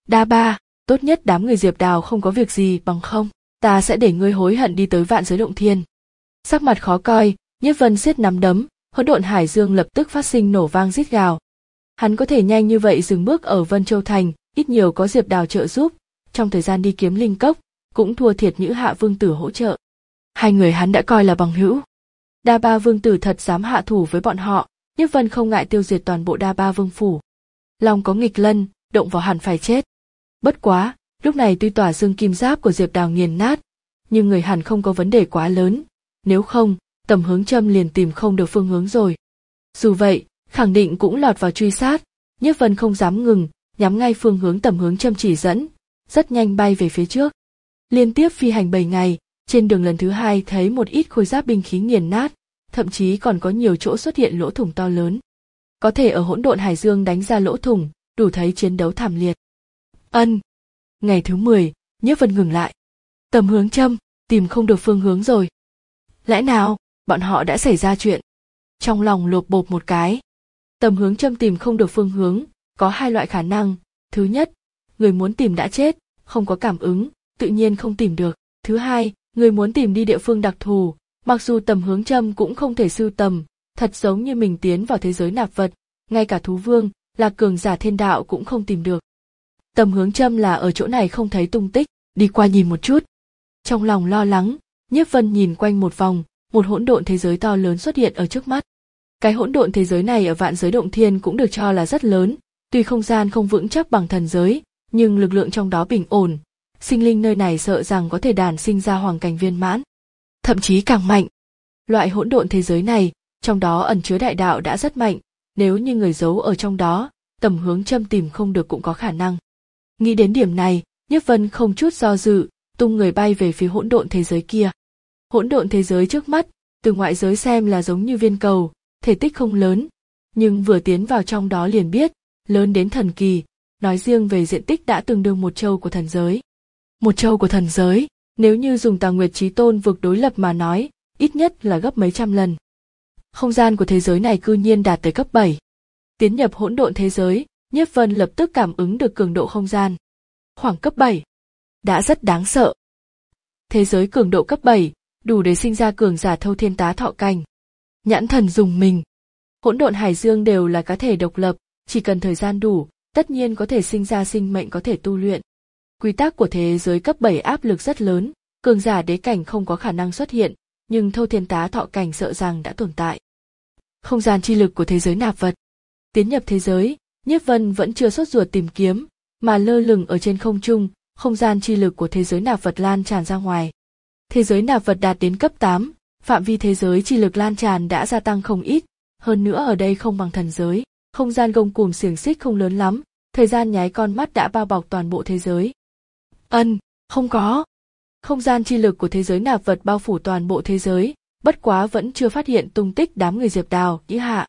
Đa Ba, tốt nhất đám người Diệp Đào không có việc gì, bằng không ta sẽ để ngươi hối hận đi tới vạn giới động thiên. Sắc mặt khó coi, Nhiếp Vân siết nắm đấm, hỗn độn hải dương lập tức phát sinh nổ vang rít gào. Hắn có thể nhanh như vậy dừng bước ở Vân Châu Thành, ít nhiều có Diệp Đào trợ giúp, trong thời gian đi kiếm linh cốc, cũng thua thiệt Nhữ Hạ Vương Tử hỗ trợ. Hai người hắn đã coi là bằng hữu. Đa Ba Vương Tử thật dám hạ thủ với bọn họ, Nhiếp Vân không ngại tiêu diệt toàn bộ Đa Ba Vương phủ. Lòng có nghịch lân, động vào hẳn phải chết. Bất quá, lúc này tuy tỏa dương kim giáp của Diệp Đào nghiền nát, nhưng người hẳn không có vấn đề quá lớn, nếu không, Tầm Hướng Châm liền tìm không được phương hướng rồi. Dù vậy, khẳng định cũng lọt vào truy sát, Nhiếp Vân không dám ngừng, nhắm ngay phương hướng Tầm Hướng Châm chỉ dẫn, rất nhanh bay về phía trước. Liên tiếp phi hành bảy ngày, trên đường lần thứ hai thấy một ít khôi giáp binh khí nghiền nát, thậm chí còn có nhiều chỗ xuất hiện lỗ thủng to lớn. Có thể ở hỗn độn hải dương đánh ra lỗ thủng, đủ thấy chiến đấu thảm liệt. Ân. Ngày thứ mười, Nhiếp Vân ngừng lại. Tầm Hướng Châm, tìm không được phương hướng rồi. Lẽ nào, bọn họ đã xảy ra chuyện? Trong lòng lột bột một cái. Tầm Hướng Châm tìm không được phương hướng, có hai loại khả năng. Thứ nhất, người muốn tìm đã chết, không có cảm ứng, tự nhiên không tìm được. Thứ hai, người muốn tìm đi địa phương đặc thù, mặc dù Tầm Hướng Châm cũng không thể sưu tầm, thật giống như mình tiến vào thế giới nạp vật, ngay cả thú vương, là cường giả thiên đạo cũng không tìm được. Tầm Hướng Châm là ở chỗ này không thấy tung tích, đi qua nhìn một chút. Trong lòng lo lắng, Nhiếp Vân nhìn quanh một vòng, một hỗn độn thế giới to lớn xuất hiện ở trước mắt. Cái hỗn độn thế giới này ở vạn giới động thiên cũng được cho là rất lớn, tuy không gian không vững chắc bằng thần giới, nhưng lực lượng trong đó bình ổn, sinh linh nơi này sợ rằng có thể đản sinh ra hoàng cảnh viên mãn, thậm chí càng mạnh. Loại hỗn độn thế giới này, trong đó ẩn chứa đại đạo đã rất mạnh, nếu như người giấu ở trong đó, Tầm Hướng Châm tìm không được cũng có khả năng. Nghĩ đến điểm này, Nhiếp Vân không chút do dự, tung người bay về phía hỗn độn thế giới kia. Hỗn độn thế giới trước mắt, từ ngoại giới xem là giống như viên cầu, thể tích không lớn, nhưng vừa tiến vào trong đó liền biết, lớn đến thần kỳ, nói riêng về diện tích đã tương đương một châu của thần giới. Một châu của thần giới, nếu như dùng Tà Nguyệt Chí Tôn vực đối lập mà nói, ít nhất là gấp mấy trăm lần. Không gian của thế giới này cư nhiên đạt tới cấp bảy. Tiến nhập hỗn độn thế giới, Nhiếp Vân lập tức cảm ứng được cường độ không gian. Khoảng cấp bảy, đã rất đáng sợ. Thế giới cường độ cấp bảy, đủ để sinh ra cường giả thâu thiên tá thọ cảnh. Nhãn thần dùng mình. Hỗn độn hải dương đều là cá thể độc lập, chỉ cần thời gian đủ, tất nhiên có thể sinh ra sinh mệnh có thể tu luyện. Quy tắc của thế giới cấp bảy áp lực rất lớn, cường giả đế cảnh không có khả năng xuất hiện, nhưng thâu thiên tá thọ cảnh sợ rằng đã tồn tại. Không gian chi lực của thế giới nạp vật. Tiến nhập thế giới, Nhiếp Vân vẫn chưa sốt ruột tìm kiếm, mà lơ lửng ở trên không trung, không gian chi lực của thế giới nạp vật lan tràn ra ngoài. Thế giới nạp vật đạt đến cấp tám, phạm vi thế giới chi lực lan tràn đã gia tăng không ít, hơn nữa ở đây không bằng thần giới, không gian gông cùm xiềng xích không lớn lắm, thời gian nháy con mắt đã bao bọc toàn bộ thế giới. Ân, không có. Không gian chi lực của thế giới nạp vật bao phủ toàn bộ thế giới, bất quá vẫn chưa phát hiện tung tích đám người Diệp Đào, Nhĩ Hạ.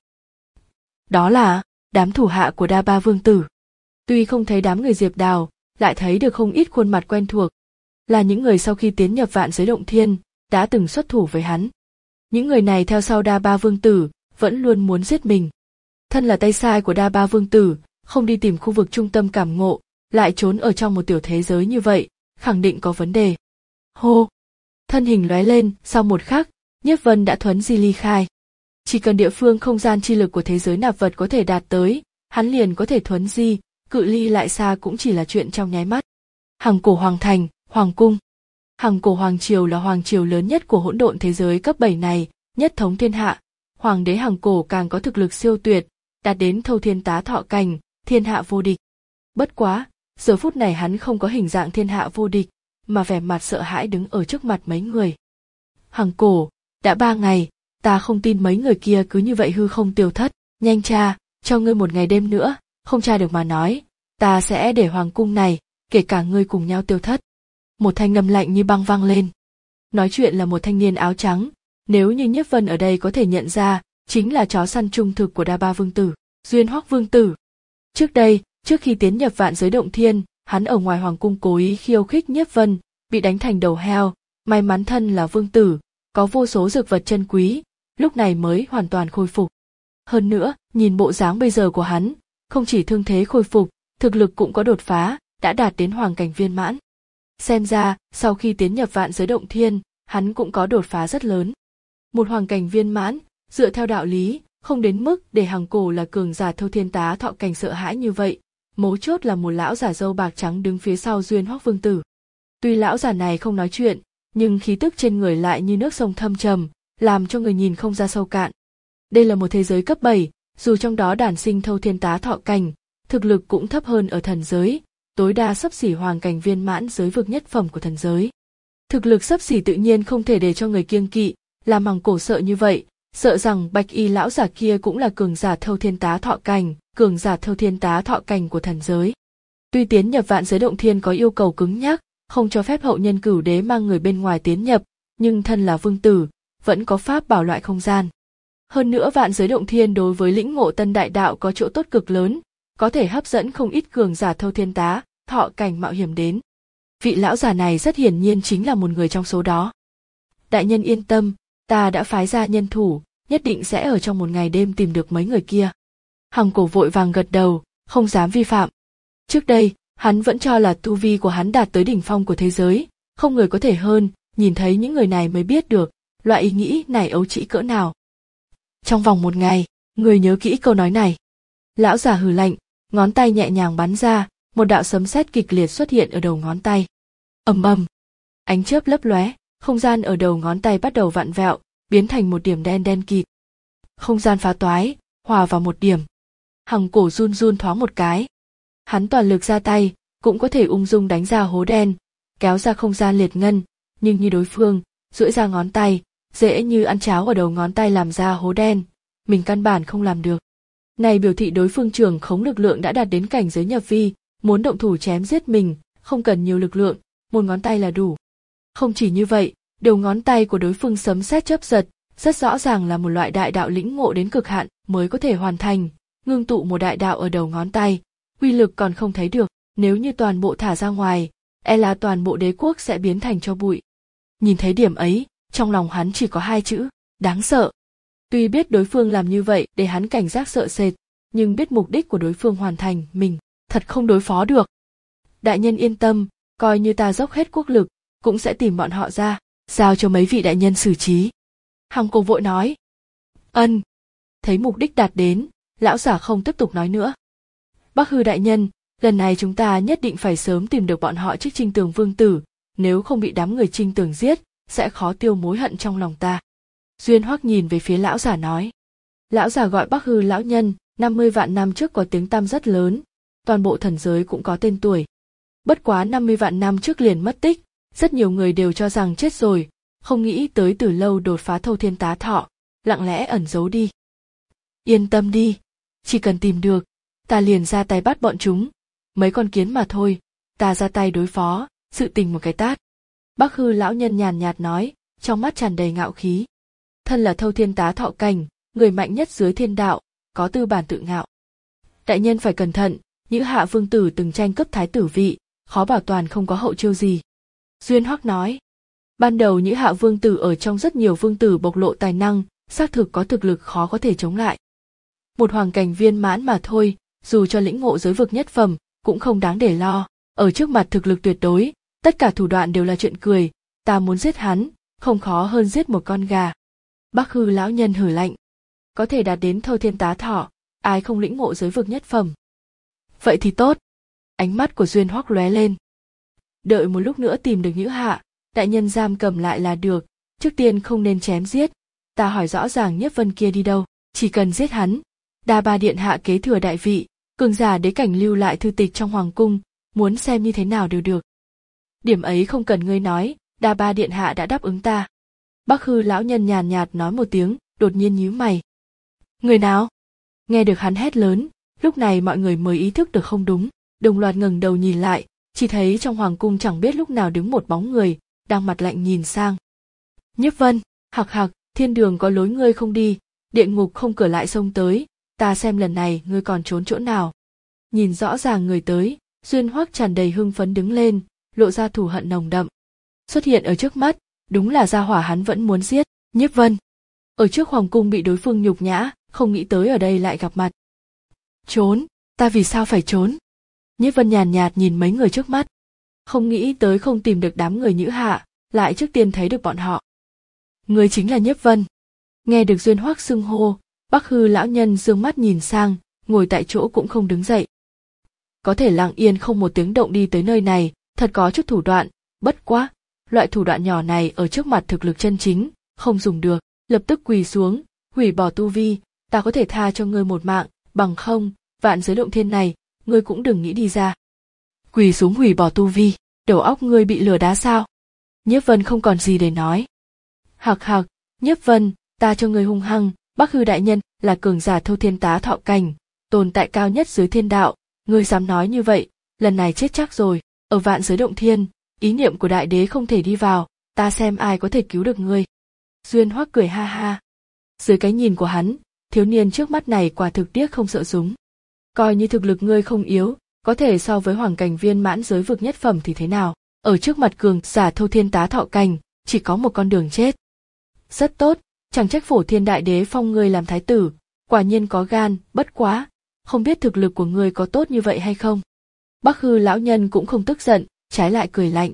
Đó là đám thủ hạ của Đa Ba Vương Tử. Tuy không thấy đám người Diệp Đào, lại thấy được không ít khuôn mặt quen thuộc. Là những người sau khi tiến nhập vạn giới động thiên, đã từng xuất thủ với hắn. Những người này theo sau Đa Ba Vương Tử, vẫn luôn muốn giết mình. Thân là tay sai của Đa Ba Vương Tử, không đi tìm khu vực trung tâm cảm ngộ, lại trốn ở trong một tiểu thế giới như vậy, khẳng định có vấn đề. Hô! Thân hình lóe lên, sau một khắc, Nhiếp Vân đã thuấn di ly khai. Chỉ cần địa phương không gian chi lực của thế giới nạp vật có thể đạt tới, hắn liền có thể thuấn di, cự ly lại xa cũng chỉ là chuyện trong nháy mắt. Hằng Cổ Hoàng Thành, Hoàng Cung. Hằng Cổ Hoàng Triều là hoàng triều lớn nhất của hỗn độn thế giới cấp bảy này, nhất thống thiên hạ. Hoàng đế Hằng Cổ càng có thực lực siêu tuyệt, đạt đến thâu thiên tá thọ cảnh, thiên hạ vô địch. Bất quá, giờ phút này hắn không có hình dạng thiên hạ vô địch, mà vẻ mặt sợ hãi đứng ở trước mặt mấy người. Hằng Cổ, đã ba ngày, ta không tin mấy người kia cứ như vậy hư không tiêu thất, nhanh tra, cho ngươi một ngày đêm nữa, không tra được mà nói, ta sẽ để hoàng cung này, kể cả ngươi cùng nhau tiêu thất. Một thanh âm lạnh như băng vang lên. Nói chuyện là một thanh niên áo trắng, nếu như Nhiếp Vân ở đây có thể nhận ra, chính là chó săn trung thực của Đa Ba Vương Tử, Duyên Hoắc Vương Tử. Trước đây, trước khi tiến nhập vạn giới động thiên, hắn ở ngoài hoàng cung cố ý khiêu khích Nhiếp Vân, bị đánh thành đầu heo, may mắn thân là vương tử, có vô số dược vật chân quý, lúc này mới hoàn toàn khôi phục. Hơn nữa, nhìn bộ dáng bây giờ của hắn, không chỉ thương thế khôi phục, thực lực cũng có đột phá, đã đạt đến hoàng cảnh viên mãn. Xem ra, sau khi tiến nhập vạn giới động thiên, hắn cũng có đột phá rất lớn. Một hoàng cảnh viên mãn, dựa theo đạo lý, không đến mức để Hằng Cổ là cường giả Thâu Thiên Tá Thọ cảnh sợ hãi như vậy, mấu chốt là một lão giả râu bạc trắng đứng phía sau Duyên Hoắc Vương tử. Tuy lão giả này không nói chuyện, nhưng khí tức trên người lại như nước sông thâm trầm, làm cho người nhìn không ra sâu cạn. Đây là một thế giới cấp bảy, dù trong đó đản sinh Thâu Thiên Tá Thọ cảnh, thực lực cũng thấp hơn ở thần giới, tối đa xấp xỉ hoàng cảnh viên mãn giới vực nhất phẩm của thần giới. Thực lực xấp xỉ tự nhiên không thể để cho người kiêng kỵ, làm Hằng Cổ sợ như vậy, sợ rằng bạch y lão giả kia cũng là cường giả Thâu Thiên Tá Thọ cảnh, cường giả Thâu Thiên Tá Thọ cảnh của thần giới. Tuy tiến nhập vạn giới động thiên có yêu cầu cứng nhắc, không cho phép hậu nhân Cửu Đế mang người bên ngoài tiến nhập, nhưng thân là vương tử, vẫn có pháp bảo loại không gian. Hơn nữa vạn giới động thiên đối với lĩnh ngộ tân đại đạo có chỗ tốt cực lớn, có thể hấp dẫn không ít cường giả Thâu Thiên Tá Thọ cảnh mạo hiểm đến. Vị lão giả này rất hiển nhiên chính là một người trong số đó. Đại nhân yên tâm, ta đã phái ra nhân thủ, nhất định sẽ ở trong một ngày đêm tìm được mấy người kia. Hằng Cổ vội vàng gật đầu, không dám vi phạm. Trước đây, hắn vẫn cho là tu vi của hắn đạt tới đỉnh phong của thế giới, không người có thể hơn, nhìn thấy những người này mới biết được, loại ý nghĩ này ấu trĩ cỡ nào. Trong vòng một ngày, người nhớ kỹ câu nói này. Lão già hừ lạnh, ngón tay nhẹ nhàng bắn ra, một đạo sấm sét kịch liệt xuất hiện ở đầu ngón tay. Ầm ầm, ánh chớp lấp lóe, không gian ở đầu ngón tay bắt đầu vặn vẹo, biến thành một điểm đen đen kịt. Không gian phá toái, hòa vào một điểm. Hằng Cổ run run thoáng một cái. Hắn toàn lực ra tay, cũng có thể ung dung đánh ra hố đen, kéo ra không gian liệt ngân, nhưng như đối phương, duỗi ra ngón tay, dễ như ăn cháo ở đầu ngón tay làm ra hố đen, mình căn bản không làm được. Này biểu thị đối phương trưởng khống lực lượng đã đạt đến cảnh giới nhập vi, muốn động thủ chém giết mình, không cần nhiều lực lượng, một ngón tay là đủ. Không chỉ như vậy, đầu ngón tay của đối phương sấm sét chớp giật, rất rõ ràng là một loại đại đạo lĩnh ngộ đến cực hạn mới có thể hoàn thành, ngưng tụ một đại đạo ở đầu ngón tay, uy lực còn không thấy được, nếu như toàn bộ thả ra ngoài, e là toàn bộ đế quốc sẽ biến thành tro bụi. Nhìn thấy điểm ấy, trong lòng hắn chỉ có hai chữ, đáng sợ. Tuy biết đối phương làm như vậy để hắn cảnh giác sợ sệt, nhưng biết mục đích của đối phương hoàn thành, mình thật không đối phó được. Đại nhân yên tâm, coi như ta dốc hết quốc lực, cũng sẽ tìm bọn họ ra, giao cho mấy vị đại nhân xử trí. Hằng Cổ vội nói. Ân. Thấy mục đích đạt đến, lão giả không tiếp tục nói nữa. Bắc Hư đại nhân, lần này chúng ta nhất định phải sớm tìm được bọn họ trước Trinh Tường vương tử, nếu không bị đám người Trinh Tường giết, sẽ khó tiêu mối hận trong lòng ta. Duyên Hoắc nhìn về phía lão giả nói. Lão giả gọi Bắc Hư lão nhân, năm mươi vạn năm trước có tiếng tăm rất lớn, toàn bộ thần giới cũng có tên tuổi. Bất quá năm mươi vạn năm trước liền mất tích, rất nhiều người đều cho rằng chết rồi, không nghĩ tới từ lâu đột phá Thâu Thiên Tá Thọ, lặng lẽ ẩn giấu đi. Yên tâm đi, chỉ cần tìm được, ta liền ra tay bắt bọn chúng, mấy con kiến mà thôi, ta ra tay đối phó, sự tình một cái tát. Bắc Hư lão nhân nhàn nhạt nói, trong mắt tràn đầy ngạo khí. Thân là Thâu Thiên Tá Thọ cảnh, người mạnh nhất dưới thiên đạo, có tư bản tự ngạo. Đại nhân phải cẩn thận, Nhữ Hạ vương tử từng tranh cướp thái tử vị, khó bảo toàn không có hậu chiêu gì. Duyên Hoắc nói. Ban đầu Nhữ Hạ vương tử ở trong rất nhiều vương tử bộc lộ tài năng, xác thực có thực lực khó có thể chống lại. Một hoàng cảnh viên mãn mà thôi, dù cho lĩnh ngộ giới vực nhất phẩm, cũng không đáng để lo. Ở trước mặt thực lực tuyệt đối, tất cả thủ đoạn đều là chuyện cười, ta muốn giết hắn, không khó hơn giết một con gà. Bắc Hư lão nhân hử lạnh. Có thể đạt đến Thâu Thiên Tá Thọ, ai không lĩnh ngộ giới vực nhất phẩm. Vậy thì tốt. Ánh mắt của Duyên Hoắc lóe lên. Đợi một lúc nữa tìm được Nhữ Hạ, đại nhân giam cầm lại là được, trước tiên không nên chém giết. Ta hỏi rõ ràng Nhiếp Vân kia đi đâu, chỉ cần giết hắn, Đa Ba điện hạ kế thừa đại vị, cường giả đế cảnh lưu lại thư tịch trong hoàng cung, muốn xem như thế nào đều được. Điểm ấy không cần ngươi nói, Đa Ba điện hạ đã đáp ứng ta. Bắc Hư lão nhân nhàn nhạt nói một tiếng, đột nhiên nhíu mày. Người nào? Nghe được hắn hét lớn, lúc này mọi người mới ý thức được không đúng, đồng loạt ngẩng đầu nhìn lại, chỉ thấy trong hoàng cung chẳng biết lúc nào đứng một bóng người, đang mặt lạnh nhìn sang. Nhiếp Vân, hặc hặc, thiên đường có lối ngươi không đi, địa ngục không cửa lại xông tới, ta xem lần này ngươi còn trốn chỗ nào. Nhìn rõ ràng người tới, Duyên Hoắc tràn đầy hưng phấn đứng lên, lộ ra thù hận nồng đậm. Xuất hiện ở trước mắt, đúng là gia hỏa hắn vẫn muốn giết, Nhiếp Vân. Ở trước hoàng cung bị đối phương nhục nhã, không nghĩ tới ở đây lại gặp mặt. Trốn, ta vì sao phải trốn? Nhiếp Vân nhàn nhạt nhìn mấy người trước mắt. Không nghĩ tới không tìm được đám người Nhữ Hạ, lại trước tiên thấy được bọn họ. Người chính là Nhiếp Vân. Nghe được Duyên Hoắc xưng hô, Bắc Hư lão nhân dương mắt nhìn sang, ngồi tại chỗ cũng không đứng dậy. Có thể lặng yên không một tiếng động đi tới nơi này, thật có chút thủ đoạn, bất quá, loại thủ đoạn nhỏ này ở trước mặt thực lực chân chính, không dùng được, lập tức quỳ xuống, hủy bỏ tu vi, ta có thể tha cho ngươi một mạng, bằng không, vạn giới động thiên này, ngươi cũng đừng nghĩ đi ra. Quỳ xuống hủy bỏ tu vi, đầu óc ngươi bị lừa đá sao? Nhiếp Vân không còn gì để nói. Hạc hạc, Nhiếp Vân, ta cho ngươi hung hăng, Bắc Hư đại nhân là cường giả thâu thiên tá thọ cảnh, tồn tại cao nhất dưới thiên đạo, ngươi dám nói như vậy, lần này chết chắc rồi, ở vạn giới động thiên, ý niệm của đại đế không thể đi vào, ta xem ai có thể cứu được ngươi. Duyên Hoắc cười ha ha. Dưới cái nhìn của hắn, thiếu niên trước mắt này quả thực tiếc không sợ súng. Coi như thực lực ngươi không yếu, có thể so với hoàng cảnh viên mãn giới vực nhất phẩm thì thế nào, ở trước mặt cường giả thâu thiên tá thọ cảnh, chỉ có một con đường chết. Rất tốt, chẳng trách Phổ Thiên đại đế phong ngươi làm thái tử, quả nhiên có gan, bất quá, không biết thực lực của ngươi có tốt như vậy hay không. Bắc Hư lão nhân cũng không tức giận, trái lại cười lạnh.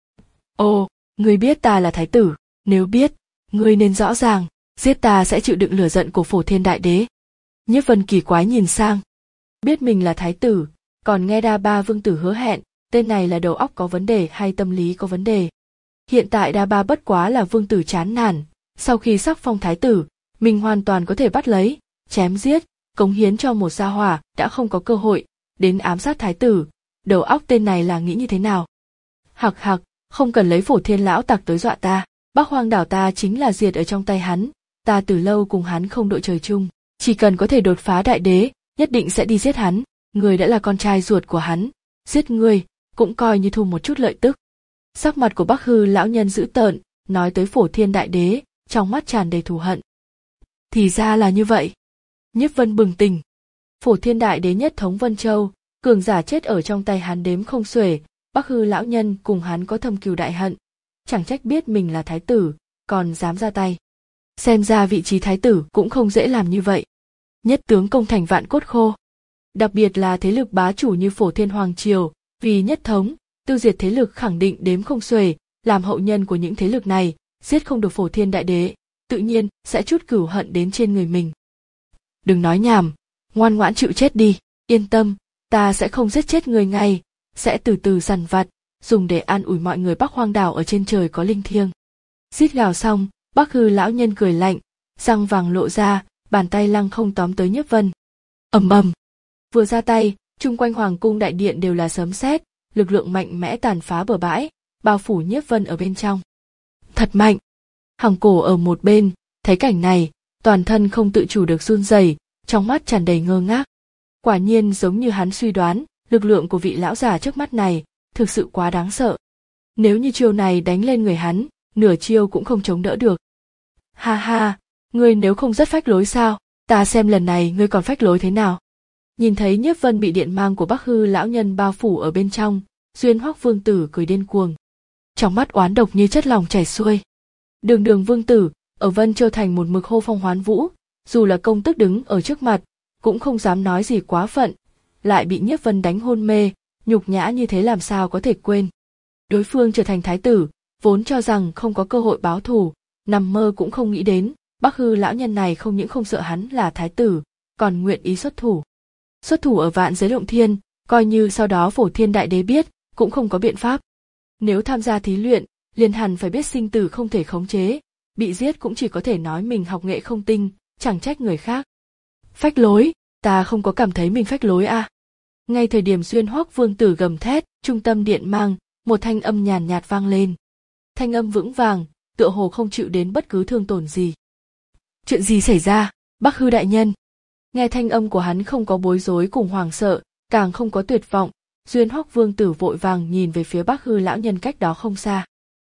Ồ, ngươi biết ta là thái tử, nếu biết, ngươi nên rõ ràng, giết ta sẽ chịu đựng lửa giận của Phổ Thiên đại đế. Nhiếp Vân kỳ quái nhìn sang, biết mình là thái tử, còn nghe Đa Ba vương tử hứa hẹn, tên này là đầu óc có vấn đề hay tâm lý có vấn đề. Hiện tại Đa Ba bất quá là vương tử chán nản, sau khi sắc phong thái tử, mình hoàn toàn có thể bắt lấy, chém giết, cống hiến cho một gia hỏa đã không có cơ hội, đến ám sát thái tử, đầu óc tên này là nghĩ như thế nào? Hạc hạc, không cần lấy Phổ Thiên lão tặc tới dọa ta, Bắc Hoang đảo ta chính là diệt ở trong tay hắn, ta từ lâu cùng hắn không đội trời chung, chỉ cần có thể đột phá đại đế, nhất định sẽ đi giết hắn, người đã là con trai ruột của hắn, giết ngươi, cũng coi như thu một chút lợi tức. Sắc mặt của Bắc Hư lão nhân dữ tợn, nói tới Phổ Thiên đại đế, trong mắt tràn đầy thù hận. Thì ra là như vậy. Nhiếp Vân bừng tỉnh. Phổ Thiên đại đế nhất thống Vân Châu, cường giả chết ở trong tay hắn đếm không xuể, Bắc Hư lão nhân cùng hắn có thâm cừu đại hận, chẳng trách biết mình là thái tử, còn dám ra tay. Xem ra vị trí thái tử cũng không dễ làm như vậy. Nhất tướng công thành vạn cốt khô. Đặc biệt là thế lực bá chủ như Phổ Thiên Hoàng Triều, vì nhất thống, tiêu diệt thế lực khẳng định đếm không xuể, làm hậu nhân của những thế lực này, giết không được Phổ Thiên đại đế, tự nhiên sẽ chút cửu hận đến trên người mình. Đừng nói nhảm, ngoan ngoãn chịu chết đi, yên tâm, ta sẽ không giết chết người ngay, sẽ từ từ dằn vặt, dùng để an ủi mọi người Bắc Hoang đảo ở trên trời có linh thiêng. Rít gào xong, Bắc Hư lão nhân cười lạnh, răng vàng lộ ra, bàn tay lăng không tóm tới Nhiếp Vân. Ầm ầm, vừa ra tay, chung quanh hoàng cung đại điện đều là sấm sét, lực lượng mạnh mẽ tàn phá bờ bãi, bao phủ Nhiếp Vân ở bên trong. Thật mạnh. Hằng Cổ ở một bên, thấy cảnh này, toàn thân không tự chủ được run rẩy, trong mắt tràn đầy ngơ ngác. Quả nhiên giống như hắn suy đoán, lực lượng của vị lão già trước mắt này thực sự quá đáng sợ. Nếu như chiêu này đánh lên người hắn, nửa chiêu cũng không chống đỡ được. Ha ha, ngươi nếu không rất phách lối sao, ta xem lần này ngươi còn phách lối thế nào. Nhìn thấy Nhiếp Vân bị điện mang của Bắc Hư lão nhân bao phủ ở bên trong, Duyên Hoắc vương tử cười điên cuồng. Trong mắt oán độc như chất lỏng chảy xuôi. Đường Đường vương tử, ở Vân Châu thành một mực hô phong hoán vũ, dù là công tước đứng ở trước mặt, cũng không dám nói gì quá phận, lại bị Nhiếp Vân đánh hôn mê, nhục nhã như thế làm sao có thể quên. Đối phương trở thành thái tử, vốn cho rằng không có cơ hội báo thù, nằm mơ cũng không nghĩ đến, Bắc Hư lão nhân này không những không sợ hắn là thái tử, còn nguyện ý xuất thủ. Xuất thủ ở vạn giới động thiên, coi như sau đó Phổ Thiên đại đế biết, cũng không có biện pháp. Nếu tham gia thí luyện, liền hẳn phải biết sinh tử không thể khống chế, bị giết cũng chỉ có thể nói mình học nghệ không tinh, chẳng trách người khác. Phách lối, ta không có cảm thấy mình phách lối à. Ngay thời điểm Duyên Hoắc vương tử gầm thét, trung tâm điện mang, một thanh âm nhàn nhạt vang lên. Thanh âm vững vàng, tựa hồ không chịu đến bất cứ thương tổn gì. Chuyện gì xảy ra, Bắc Hư đại nhân? Nghe thanh âm của hắn không có bối rối cùng hoảng sợ, càng không có tuyệt vọng, Duyên Hoắc vương tử vội vàng nhìn về phía Bắc Hư lão nhân cách đó không xa.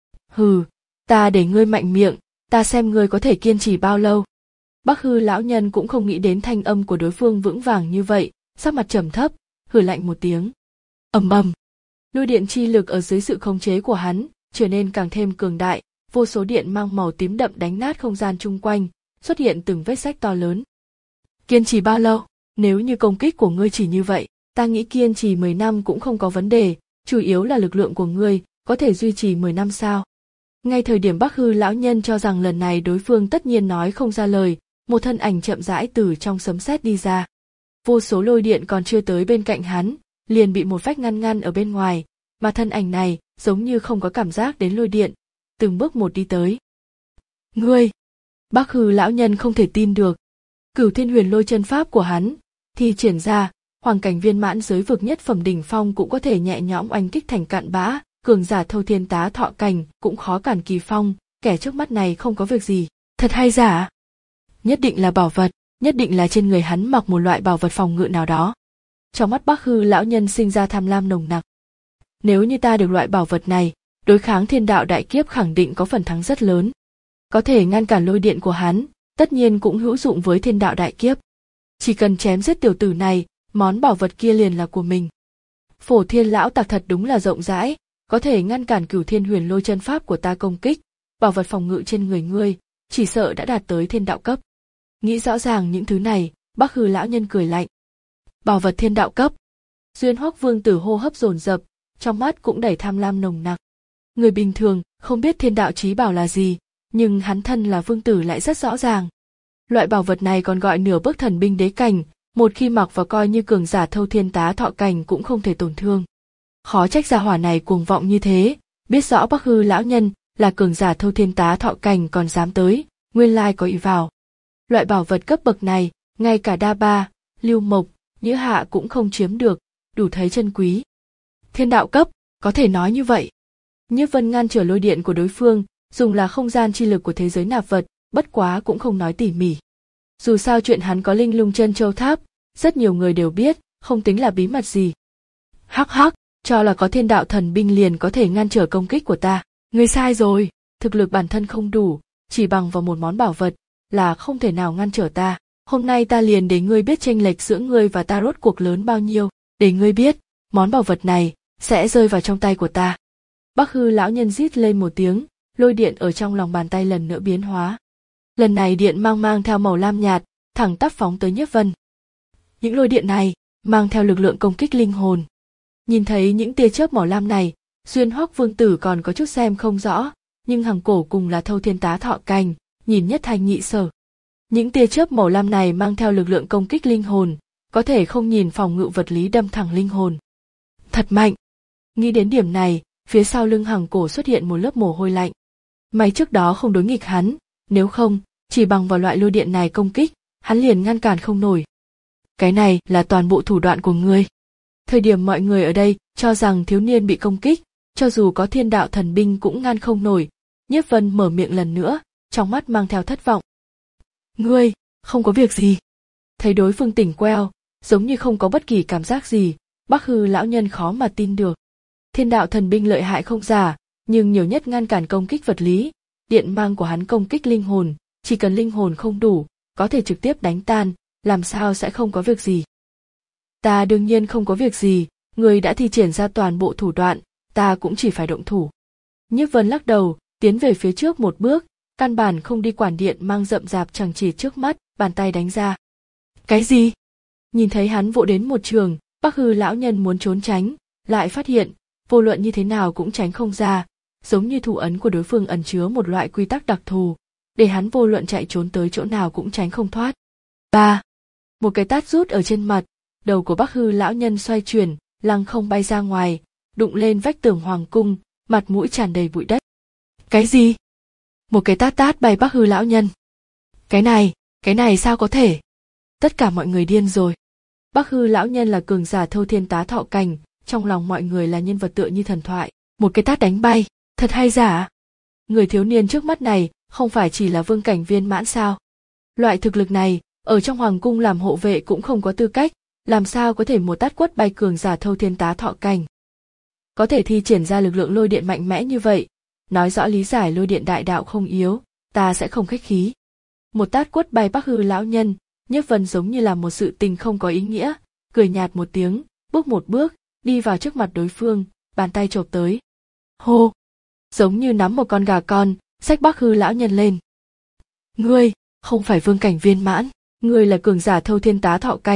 Hừ, ta để ngươi mạnh miệng, ta xem ngươi có thể kiên trì bao lâu. Bắc Hư lão nhân cũng không nghĩ đến thanh âm của đối phương vững vàng như vậy, sắc mặt trầm thấp, hừ lạnh một tiếng. Ầm ầm, lôi điện chi lực ở dưới sự khống chế của hắn trở nên càng thêm cường đại, vô số điện mang màu tím đậm đánh nát không gian chung quanh, xuất hiện từng vết rách to lớn. Kiên trì bao lâu? Nếu như công kích của ngươi chỉ như vậy, Ta nghĩ kiên trì mười năm cũng không có vấn đề, chủ yếu là lực lượng của ngươi, có thể duy trì mười năm sao? Ngay thời điểm Bắc Hư lão nhân cho rằng lần này đối phương tất nhiên nói không ra lời, một thân ảnh chậm rãi từ trong sấm sét đi ra. Vô số lôi điện còn chưa tới bên cạnh hắn, liền bị một vách ngăn ngăn ở bên ngoài, mà thân ảnh này giống như không có cảm giác đến lôi điện, từng bước một đi tới. Ngươi! Bắc Hư lão nhân không thể tin được. Cửu Thiên Huyền Lôi chân pháp của hắn thi triển ra, hoàng cảnh viên mãn giới vực nhất phẩm đỉnh phong cũng có thể nhẹ nhõm oanh kích thành cạn bã, cường giả thâu thiên tá thọ cảnh cũng khó cản kỳ phong, kẻ trước mắt này không có việc gì, thật hay giả? Nhất định là bảo vật, nhất định là trên người hắn mặc một loại bảo vật phòng ngự nào đó. Trong mắt Bắc Hư lão nhân sinh ra tham lam nồng nặc. Nếu như ta được loại bảo vật này, đối kháng thiên đạo đại kiếp khẳng định có phần thắng rất lớn. Có thể ngăn cản lôi điện của hắn, tất nhiên cũng hữu dụng với thiên đạo đại kiếp. Chỉ cần chém giết tiểu tử này, món bảo vật kia liền là của mình. Phổ Thiên lão tặc thật đúng là rộng rãi, có thể ngăn cản Cửu Thiên Huyền Lôi chân pháp của ta công kích, bảo vật phòng ngự trên người ngươi, chỉ sợ đã đạt tới thiên đạo cấp. Nghĩ rõ ràng những thứ này, Bắc Hư lão nhân cười lạnh. Bảo vật thiên đạo cấp. Duyên Hoắc Vương tử hô hấp dồn dập, trong mắt cũng đầy tham lam nồng nặc. Người bình thường không biết thiên đạo chí bảo là gì, nhưng hắn thân là vương tử lại rất rõ ràng. Loại bảo vật này còn gọi nửa bước thần binh đế cảnh, một khi mặc vào coi như cường giả thâu thiên tá thọ cảnh cũng không thể tổn thương. Khó trách gia hỏa này cuồng vọng như thế, biết rõ Bắc Hư lão nhân là cường giả thâu thiên tá thọ cảnh còn dám tới, nguyên lai có ý vào. Loại bảo vật cấp bậc này, ngay cả Đa Ba, Lưu Mộc, Nhữ Hạ cũng không chiếm được, đủ thấy chân quý. Thiên đạo cấp, có thể nói như vậy. Nhiếp Vân ngăn trở lôi điện của đối phương, dùng là không gian chi lực của thế giới nạp vật, bất quá cũng không nói tỉ mỉ. Dù sao chuyện hắn có linh lung chân châu tháp, rất nhiều người đều biết, không tính là bí mật gì. Hắc hắc, cho là có thiên đạo thần binh liền có thể ngăn trở công kích của ta. Ngươi sai rồi, thực lực bản thân không đủ, chỉ bằng vào một món bảo vật là không thể nào ngăn trở ta. Hôm nay ta liền để ngươi biết chênh lệch giữa ngươi và ta rốt cuộc lớn bao nhiêu, để ngươi biết, món bảo vật này sẽ rơi vào trong tay của ta. Bắc Hư lão nhân rít lên một tiếng, lôi điện ở trong lòng bàn tay lần nữa biến hóa. Lần này điện mang mang theo màu lam nhạt, thẳng tắp phóng tới Nhiếp Vân. Những lôi điện này mang theo lực lượng công kích linh hồn. Nhìn thấy những tia chớp màu lam này, Duyên Hoắc Vương tử còn có chút xem không rõ, nhưng Hằng Cổ cùng là thâu thiên tá thọ cảnh, nhìn nhất thanh nhị sở. Những tia chớp màu lam này mang theo lực lượng công kích linh hồn, có thể không nhìn phòng ngự vật lý đâm thẳng linh hồn. Thật mạnh. Nghĩ đến điểm này, phía sau lưng Hằng Cổ xuất hiện một lớp mồ hôi lạnh. May trước đó không đối nghịch hắn, nếu không, chỉ bằng vào loại lôi điện này công kích, hắn liền ngăn cản không nổi. Cái này là toàn bộ thủ đoạn của ngươi. Thời điểm mọi người ở đây cho rằng thiếu niên bị công kích, cho dù có thiên đạo thần binh cũng ngăn không nổi. Nhiếp Vân mở miệng lần nữa, trong mắt mang theo thất vọng. Ngươi, không có việc gì. Thấy đối phương tỉnh queo, giống như không có bất kỳ cảm giác gì, Bắc Hư lão nhân khó mà tin được. Thiên đạo thần binh lợi hại không giả, nhưng nhiều nhất ngăn cản công kích vật lý, điện mang của hắn công kích linh hồn, chỉ cần linh hồn không đủ, có thể trực tiếp đánh tan, làm sao sẽ không có việc gì. Ta đương nhiên không có việc gì, người đã thi triển ra toàn bộ thủ đoạn, ta cũng chỉ phải động thủ. Nhiếp Vân lắc đầu, tiến về phía trước một bước, căn bản không đi quản điện mang rậm rạp chẳng chỉ trước mắt, bàn tay đánh ra. Cái gì? Nhìn thấy hắn vỗ đến một trường, Bắc Hư lão nhân muốn trốn tránh, lại phát hiện, vô luận như thế nào cũng tránh không ra, giống như thủ ấn của đối phương ẩn chứa một loại quy tắc đặc thù, để hắn vô luận chạy trốn tới chỗ nào cũng tránh không thoát. Ba, một cái tát rút ở trên mặt, đầu của Bắc Hư lão nhân xoay chuyển, lăng không bay ra ngoài, đụng lên vách tường hoàng cung, mặt mũi tràn đầy bụi đất. Cái gì? Một cái tát tát bay Bắc Hư lão nhân. Cái này, cái này sao có thể? Tất cả mọi người điên rồi. Bắc Hư lão nhân là cường giả thâu thiên tá thọ cảnh, trong lòng mọi người là nhân vật tựa như thần thoại, một cái tát đánh bay, thật hay giả? Người thiếu niên trước mắt này không phải chỉ là vương cảnh viên mãn sao? Loại thực lực này, ở trong hoàng cung làm hộ vệ cũng không có tư cách, làm sao có thể một tát quất bay cường giả thâu thiên tá thọ cảnh? Có thể thi triển ra lực lượng lôi điện mạnh mẽ như vậy, nói rõ lý giải lôi điện đại đạo không yếu, ta sẽ không khách khí. Một tát quất bay Bắc Hư lão nhân, Nhiếp Vân giống như là một sự tình không có ý nghĩa, cười nhạt một tiếng, bước một bước, đi vào trước mặt đối phương, bàn tay chộp tới. Hô! Giống như nắm một con gà con, xách Bắc Hư lão nhân lên. Ngươi, không phải vương cảnh viên mãn, ngươi là cường giả thâu thiên tá thọ cảnh,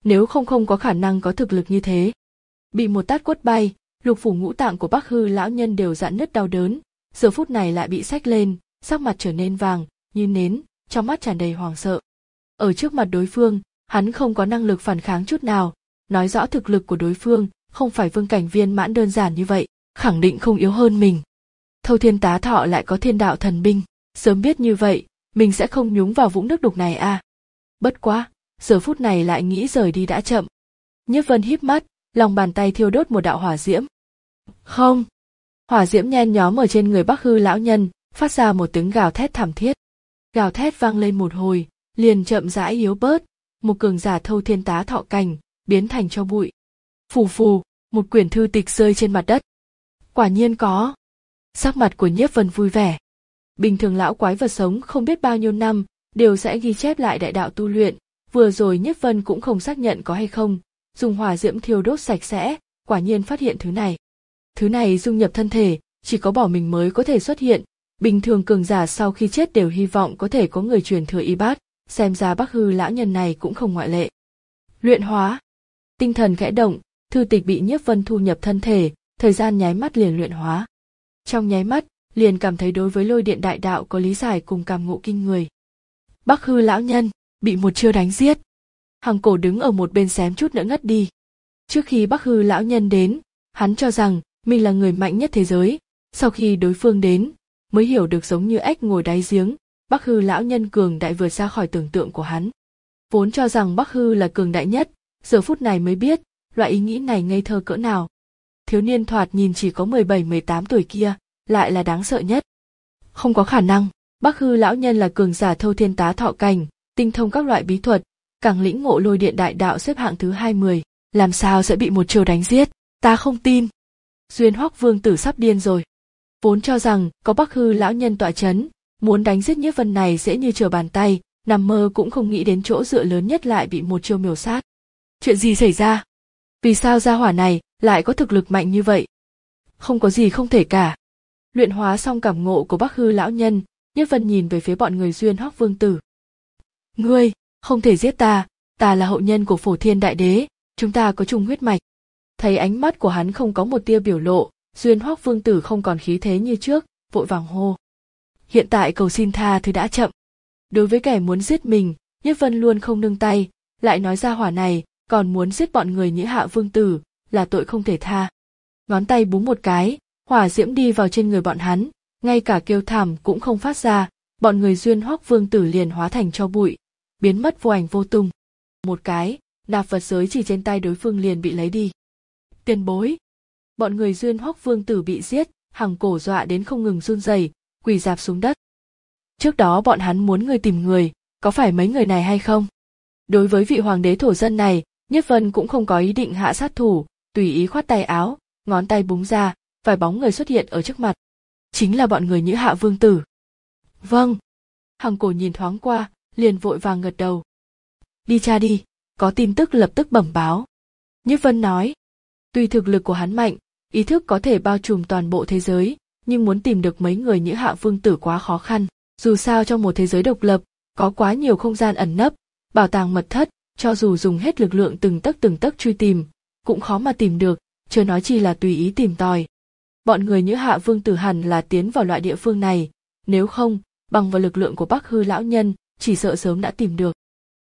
nếu không không có khả năng có thực lực như thế. Bị một tát quất bay, lục phủ ngũ tạng của Bắc Hư lão nhân đều rạn nứt đau đớn, giờ phút này lại bị xách lên, sắc mặt trở nên vàng như nến, trong mắt tràn đầy hoảng sợ. Ở trước mặt đối phương, hắn không có năng lực phản kháng chút nào, nói rõ thực lực của đối phương không phải vương cảnh viên mãn đơn giản như vậy, khẳng định không yếu hơn mình. Thâu Thiên Tá Thọ lại có thiên đạo thần binh, sớm biết như vậy, mình sẽ không nhúng vào vũng nước đục này à. Bất quá, giờ phút này lại nghĩ rời đi đã chậm. Nhiếp Vân híp mắt, lòng bàn tay thiêu đốt một đạo hỏa diễm. Không! Hỏa diễm nhen nhóm ở trên người Bắc Hư lão nhân, phát ra một tiếng gào thét thảm thiết. Gào thét vang lên một hồi, liền chậm rãi yếu bớt, một cường giả Thâu Thiên Tá Thọ cảnh, biến thành tro bụi. Phù phù, một quyển thư tịch rơi trên mặt đất. Quả nhiên có. Sắc mặt của Nhiếp Vân vui vẻ. Bình thường lão quái vật sống không biết bao nhiêu năm, đều sẽ ghi chép lại đại đạo tu luyện, vừa rồi Nhiếp Vân cũng không xác nhận có hay không, dùng hỏa diễm thiêu đốt sạch sẽ, quả nhiên phát hiện thứ này. Thứ này dung nhập thân thể, chỉ có bỏ mình mới có thể xuất hiện, bình thường cường giả sau khi chết đều hy vọng có thể có người truyền thừa y bát, xem ra Bắc Hư lão nhân này cũng không ngoại lệ. Luyện hóa. Tinh thần khẽ động, thư tịch bị Nhiếp Vân thu nhập thân thể, thời gian nháy mắt liền luyện hóa. Trong nháy mắt, liền cảm thấy đối với lôi điện đại đạo có lý giải cùng cảm ngộ kinh người. Bắc Hư lão nhân bị một chiêu đánh giết. Hằng Cổ đứng ở một bên xém chút nữa ngất đi. Trước khi Bắc Hư lão nhân đến, hắn cho rằng mình là người mạnh nhất thế giới, sau khi đối phương đến, mới hiểu được giống như ếch ngồi đáy giếng, Bắc Hư lão nhân cường đại vượt ra khỏi tưởng tượng của hắn. Vốn cho rằng Bắc Hư là cường đại nhất, giờ phút này mới biết, loại ý nghĩ này ngây thơ cỡ nào. Thiếu niên thoạt nhìn chỉ có mười bảy mười tám tuổi kia, lại là đáng sợ nhất. Không có khả năng, Bắc Hư lão nhân là cường giả Thâu Thiên Tá Thọ cảnh, tinh thông các loại bí thuật, càng lĩnh ngộ lôi điện đại đạo xếp hạng thứ hai mươi, làm sao sẽ bị một chiêu đánh giết, ta không tin. Duyên Hoắc Vương tử sắp điên rồi. Vốn cho rằng có Bắc Hư lão nhân tọa chấn, muốn đánh giết Nhiếp Vân này dễ như trở bàn tay, nằm mơ cũng không nghĩ đến chỗ dựa lớn nhất lại bị một chiêu miểu sát. Chuyện gì xảy ra? Vì sao gia hỏa này lại có thực lực mạnh như vậy? Không có gì không thể cả. Luyện hóa xong cảm ngộ của Bắc Hư lão nhân, Nhiếp Vân nhìn về phía bọn người Duyên Hoắc Vương tử. Ngươi, không thể giết ta, ta là hậu nhân của Phổ Thiên Đại Đế, chúng ta có chung huyết mạch. Thấy ánh mắt của hắn không có một tia biểu lộ, Duyên Hoắc Vương tử không còn khí thế như trước, vội vàng hô. Hiện tại cầu xin tha thứ đã chậm. Đối với kẻ muốn giết mình, Nhiếp Vân luôn không nương tay, lại nói ra hỏa này, còn muốn giết bọn người Nhĩ Hạ Vương tử, là tội không thể tha. Ngón tay búng một cái, hỏa diễm đi vào trên người bọn hắn, ngay cả kêu thảm cũng không phát ra, bọn người Duyên Hoắc Vương tử liền hóa thành tro bụi, biến mất vô ảnh vô tung. Một cái, nạp vật giới chỉ trên tay đối phương liền bị lấy đi. Tiền bối. Bọn người Duyên Hoắc Vương tử bị giết, Hằng Cổ dọa đến không ngừng run rẩy, quỳ rạp xuống đất. Trước đó bọn hắn muốn người tìm người, có phải mấy người này hay không? Đối với vị hoàng đế thổ dân này, Nhiếp Vân cũng không có ý định hạ sát thủ, tùy ý khoát tay áo, ngón tay búng ra, vài bóng người xuất hiện ở trước mặt. Chính là bọn người Nhĩ Hạ Vương tử. Vâng. Hằng Cổ nhìn thoáng qua, liền vội vàng gật đầu. Đi tra đi, có tin tức lập tức bẩm báo. Nhiếp Vân nói. Tuy thực lực của hắn mạnh, ý thức có thể bao trùm toàn bộ thế giới, nhưng muốn tìm được mấy người Nhĩ Hạ Vương tử quá khó khăn. Dù sao trong một thế giới độc lập, có quá nhiều không gian ẩn nấp, bảo tàng mật thất, cho dù dùng hết lực lượng từng tấc từng tấc truy tìm, cũng khó mà tìm được, chưa nói chi là tùy ý tìm tòi. Bọn người Nhĩ Hạ Vương tử hẳn là tiến vào loại địa phương này, nếu không, bằng vào lực lượng của Bắc Hư lão nhân, chỉ sợ sớm đã tìm được.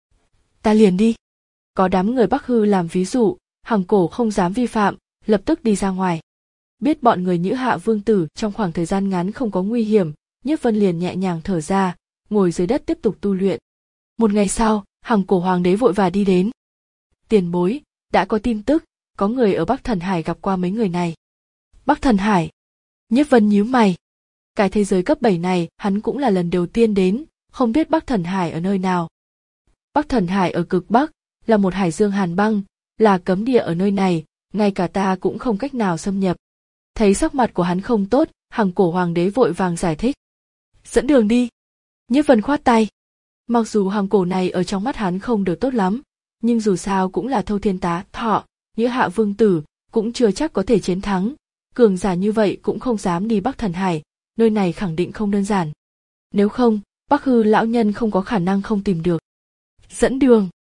Ta liền đi. Có đám người Bắc Hư làm ví dụ, Hằng Cổ không dám vi phạm, lập tức đi ra ngoài. Biết bọn người Nhĩ Hạ Vương tử trong khoảng thời gian ngắn không có nguy hiểm, Nhiếp Vân liền nhẹ nhàng thở ra, ngồi dưới đất tiếp tục tu luyện. Một ngày sau, Hằng Cổ hoàng đế vội vã đi đến. Tiền bối, đã có tin tức, có người ở Bắc Thần Hải gặp qua mấy người này. Bắc Thần Hải. Nhiếp Vân nhíu mày. Cái thế giới cấp bảy này hắn cũng là lần đầu tiên đến, không biết Bắc Thần Hải ở nơi nào. Bắc Thần Hải ở cực Bắc, là một hải dương hàn băng, là cấm địa ở nơi này, ngay cả ta cũng không cách nào xâm nhập. Thấy sắc mặt của hắn không tốt, Hằng Cổ hoàng đế vội vàng giải thích. Dẫn đường đi. Nhiếp Vân khoát tay. Mặc dù Hằng Cổ này ở trong mắt hắn không được tốt lắm, nhưng dù sao cũng là Thâu Thiên Tá Thọ, Nhĩ Hạ Vương tử, cũng chưa chắc có thể chiến thắng. Cường giả như vậy cũng không dám đi Bắc Thần Hải, nơi này khẳng định không đơn giản. Nếu không, Bắc Hư lão nhân không có khả năng không tìm được. Dẫn đường.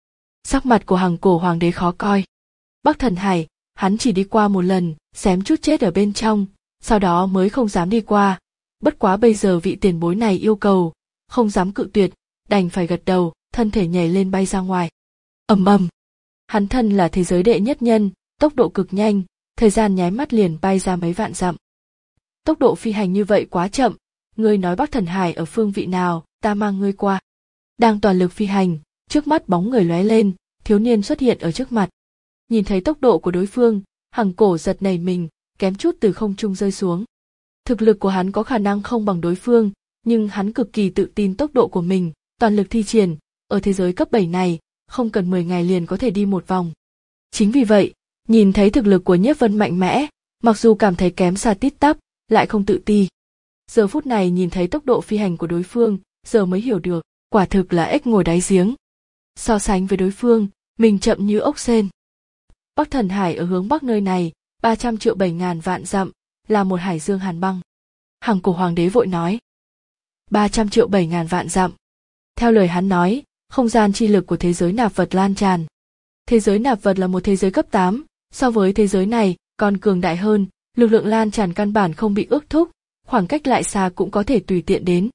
Sắc mặt của Hằng Cổ Hoàng đế khó coi. Bắc Thần Hải, hắn chỉ đi qua một lần, xém chút chết ở bên trong, sau đó mới không dám đi qua. Bất quá bây giờ vị tiền bối này yêu cầu, không dám cự tuyệt, đành phải gật đầu, thân thể nhảy lên bay ra ngoài. Ầm ầm. Hắn thân là thế giới đệ nhất nhân, tốc độ cực nhanh, thời gian nháy mắt liền bay ra mấy vạn dặm. Tốc độ phi hành như vậy quá chậm, ngươi nói Bắc Thần Hải ở phương vị nào, ta mang ngươi qua. Đang toàn lực phi hành, trước mắt bóng người lóe lên, thiếu niên xuất hiện ở trước mặt. Nhìn thấy tốc độ của đối phương, Hằng Cổ giật nảy mình, kém chút từ không trung rơi xuống. Thực lực của hắn có khả năng không bằng đối phương, nhưng hắn cực kỳ tự tin tốc độ của mình, toàn lực thi triển, ở thế giới cấp bảy này, không cần mười ngày liền có thể đi một vòng. Chính vì vậy, nhìn thấy thực lực của Nhiếp Vân mạnh mẽ, mặc dù cảm thấy kém xa tít tắp, lại không tự ti. Giờ phút này nhìn thấy tốc độ phi hành của đối phương, giờ mới hiểu được, quả thực là ếch ngồi đáy giếng. So sánh với đối phương, mình chậm như ốc sên. Bắc Thần Hải ở hướng bắc nơi này, ba trăm triệu bảy ngàn vạn dặm, là một hải dương hàn băng. Hằng Cổ Hoàng đế vội nói. ba trăm triệu bảy ngàn vạn dặm. Theo lời hắn nói, không gian chi lực của thế giới nạp vật lan tràn. Thế giới nạp vật là một thế giới cấp tám, so với thế giới này còn cường đại hơn, lực lượng lan tràn căn bản không bị ước thúc, khoảng cách lại xa cũng có thể tùy tiện đến.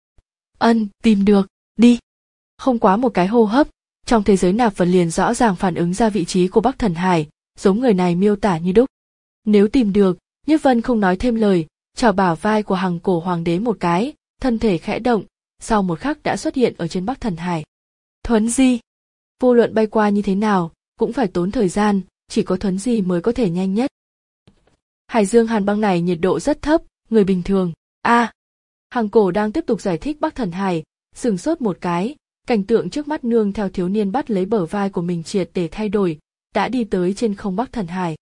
Ân, tìm được, đi. Không quá một cái hô hấp, trong thế giới nạp vật liền rõ ràng phản ứng ra vị trí của Bắc Thần Hải, giống người này miêu tả như đúc. Nếu tìm được, Nhiếp Vân không nói thêm lời, chào bả vai của Hằng Cổ Hoàng đế một cái, thân thể khẽ động, sau một khắc đã xuất hiện ở trên Bắc Thần Hải. Thuấn di. Vô luận bay qua như thế nào, cũng phải tốn thời gian, chỉ có thuấn di mới có thể nhanh nhất. Hải dương hàn băng này nhiệt độ rất thấp, người bình thường. A. À, Hằng Cổ đang tiếp tục giải thích Bắc Thần Hải, sừng sốt một cái, cảnh tượng trước mắt nương theo thiếu niên bắt lấy bờ vai của mình triệt để thay đổi, đã đi tới trên không Bắc Thần Hải.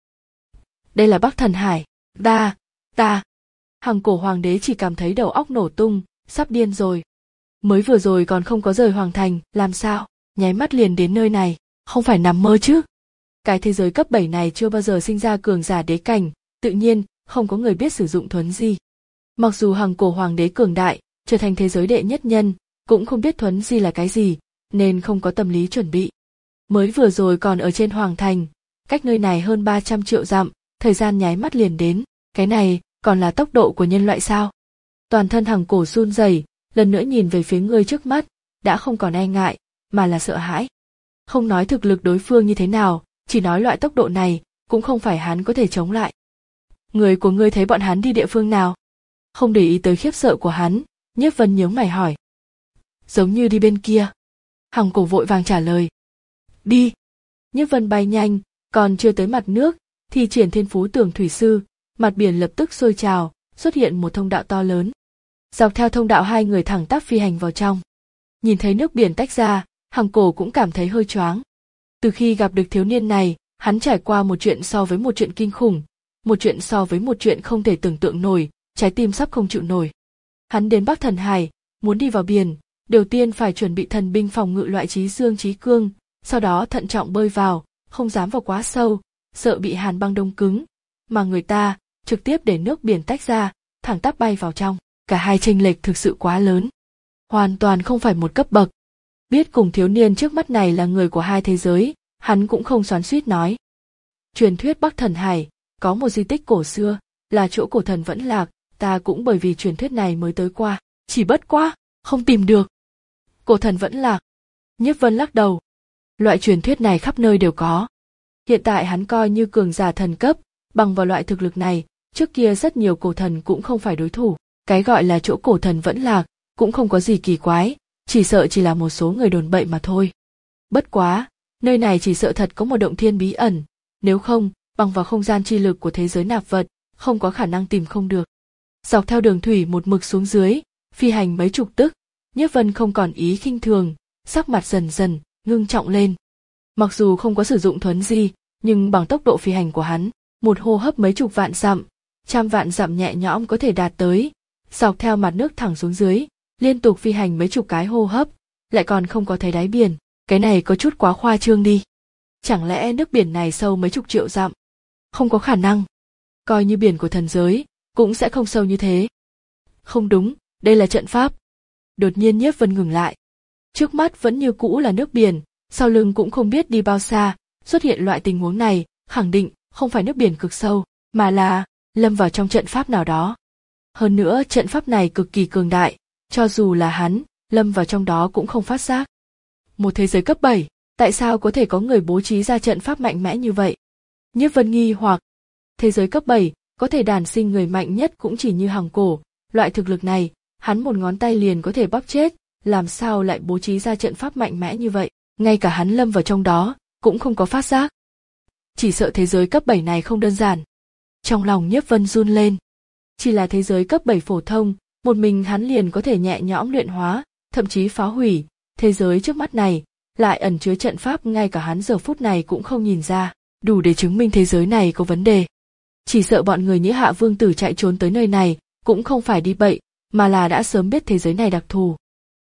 Đây là Bắc Thần Hải, ta, ta. Hằng Cổ Hoàng đế chỉ cảm thấy đầu óc nổ tung, sắp điên rồi. Mới vừa rồi còn không có rời hoàng thành, làm sao, nháy mắt liền đến nơi này, không phải nằm mơ chứ. Cái thế giới cấp bảy này chưa bao giờ sinh ra cường giả đế cảnh, tự nhiên, không có người biết sử dụng thuấn di. Mặc dù Hằng Cổ Hoàng đế cường đại, trở thành thế giới đệ nhất nhân, cũng không biết thuấn di là cái gì, nên không có tâm lý chuẩn bị. Mới vừa rồi còn ở trên hoàng thành, cách nơi này hơn ba trăm triệu dặm, thời gian nháy mắt liền đến, cái này còn là tốc độ của nhân loại sao? Toàn thân Hằng Cổ run rẩy, lần nữa nhìn về phía người trước mắt, đã không còn e ngại, mà là sợ hãi. Không nói thực lực đối phương như thế nào, chỉ nói loại tốc độ này, cũng không phải hắn có thể chống lại. Người của ngươi thấy bọn hắn đi địa phương nào? Không để ý tới khiếp sợ của hắn, Nhiếp Vân nhướng mày hỏi. Giống như đi bên kia. Hằng Cổ vội vàng trả lời. Đi. Nhiếp Vân bay nhanh, còn chưa tới mặt nước, thì triển thiên phú tường thủy sư, mặt biển lập tức sôi trào, xuất hiện một thông đạo to lớn. Dọc theo thông đạo hai người thẳng tắp phi hành vào trong. Nhìn thấy nước biển tách ra, Hằng Cổ cũng cảm thấy hơi choáng. Từ khi gặp được thiếu niên này, hắn trải qua một chuyện so với một chuyện kinh khủng, một chuyện so với một chuyện không thể tưởng tượng nổi, trái tim sắp không chịu nổi. Hắn đến Bắc Thần Hải, muốn đi vào biển, đầu tiên phải chuẩn bị thần binh phòng ngự loại trí dương trí cương, sau đó thận trọng bơi vào, không dám vào quá sâu, sợ bị hàn băng đông cứng, mà người ta trực tiếp để nước biển tách ra, thẳng tắp bay vào trong. Cả hai chênh lệch thực sự quá lớn, hoàn toàn không phải một cấp bậc. Biết cùng thiếu niên trước mắt này là người của hai thế giới, hắn cũng không xoắn xuýt nói. Truyền thuyết Bắc Thần Hải có một di tích cổ xưa, là chỗ cổ thần vẫn lạc, ta cũng bởi vì truyền thuyết này mới tới qua, chỉ bất quá, không tìm được. Cổ thần vẫn lạc. Nhiếp Vân lắc đầu. Loại truyền thuyết này khắp nơi đều có. Hiện tại hắn coi như cường giả thần cấp, bằng vào loại thực lực này, trước kia rất nhiều cổ thần cũng không phải đối thủ. Cái gọi là chỗ cổ thần vẫn lạc, cũng không có gì kỳ quái, chỉ sợ chỉ là một số người đồn bậy mà thôi. Bất quá, nơi này chỉ sợ thật có một động thiên bí ẩn, nếu không, bằng vào không gian chi lực của thế giới nạp vật, không có khả năng tìm không được. Dọc theo đường thủy một mực xuống dưới, phi hành mấy chục tức, Nhiếp Vân không còn ý khinh thường, sắc mặt dần dần ngưng trọng lên. Mặc dù không có sử dụng thuấn di, nhưng bằng tốc độ phi hành của hắn, một hô hấp mấy chục vạn dặm, trăm vạn dặm nhẹ nhõm có thể đạt tới. Dọc theo mặt nước thẳng xuống dưới, liên tục phi hành mấy chục cái hô hấp, lại còn không có thấy đáy biển, cái này có chút quá khoa trương đi. Chẳng lẽ nước biển này sâu mấy chục triệu dặm? Không có khả năng. Coi như biển của thần giới, cũng sẽ không sâu như thế. Không đúng, đây là trận pháp. Đột nhiên Nhiếp Vân ngừng lại. Trước mắt vẫn như cũ là nước biển, sau lưng cũng không biết đi bao xa, xuất hiện loại tình huống này, khẳng định không phải nước biển cực sâu, mà là lâm vào trong trận pháp nào đó. Hơn nữa trận pháp này cực kỳ cường đại, cho dù là hắn, lâm vào trong đó cũng không phát giác. Một thế giới cấp bảy, tại sao có thể có người bố trí ra trận pháp mạnh mẽ như vậy? Nhiếp Vân nghi hoặc, thế giới cấp bảy, có thể đản sinh người mạnh nhất cũng chỉ như Hằng Cổ, loại thực lực này, hắn một ngón tay liền có thể bóp chết, làm sao lại bố trí ra trận pháp mạnh mẽ như vậy, ngay cả hắn lâm vào trong đó, cũng không có phát giác. Chỉ sợ thế giới cấp bảy này không đơn giản. Trong lòng Nhiếp Vân run lên. Chỉ là thế giới cấp bảy phổ thông, một mình hắn liền có thể nhẹ nhõm luyện hóa, thậm chí phá hủy, thế giới trước mắt này, lại ẩn chứa trận pháp ngay cả hắn giờ phút này cũng không nhìn ra, đủ để chứng minh thế giới này có vấn đề. Chỉ sợ bọn người Nhĩ Hạ Vương tử chạy trốn tới nơi này, cũng không phải đi bậy, mà là đã sớm biết thế giới này đặc thù.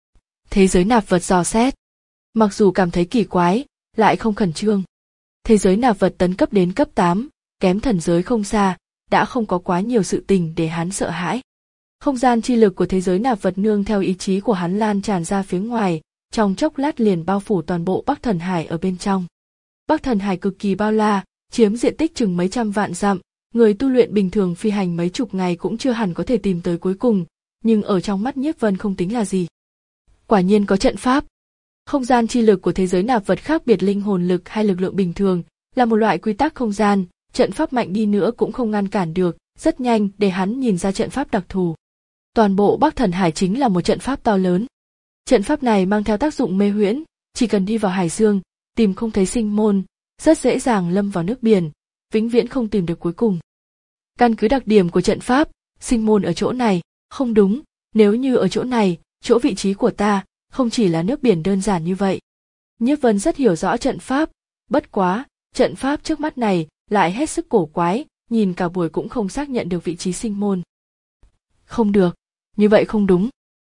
Thế giới nạp vật dò xét. Mặc dù cảm thấy kỳ quái, lại không khẩn trương. Thế giới nạp vật tấn cấp đến cấp tám, kém thần giới không xa, đã không có quá nhiều sự tình để hắn sợ hãi. Không gian chi lực của thế giới nạp vật nương theo ý chí của hắn lan tràn ra phía ngoài, trong chốc lát liền bao phủ toàn bộ Bắc Thần Hải ở bên trong. Bắc Thần Hải cực kỳ bao la, chiếm diện tích chừng mấy trăm vạn dặm, người tu luyện bình thường phi hành mấy chục ngày cũng chưa hẳn có thể tìm tới cuối cùng, nhưng ở trong mắt Nhiếp Vân không tính là gì. Quả nhiên có trận pháp. Không gian chi lực của thế giới nạp vật khác biệt linh hồn lực hay lực lượng bình thường, là một loại quy tắc không gian, trận pháp mạnh đi nữa cũng không ngăn cản được, rất nhanh để hắn nhìn ra trận pháp đặc thù. Toàn bộ Bắc Thần Hải chính là một trận pháp to lớn. Trận pháp này mang theo tác dụng mê huyễn, chỉ cần đi vào hải dương, tìm không thấy sinh môn, rất dễ dàng lâm vào nước biển, vĩnh viễn không tìm được cuối cùng. Căn cứ đặc điểm của trận pháp, sinh môn ở chỗ này, không đúng, nếu như ở chỗ này, chỗ vị trí của ta, không chỉ là nước biển đơn giản như vậy. Nhiếp Vân rất hiểu rõ trận pháp, bất quá, trận pháp trước mắt này lại hết sức cổ quái, nhìn cả buổi cũng không xác nhận được vị trí sinh môn. Không được, như vậy không đúng.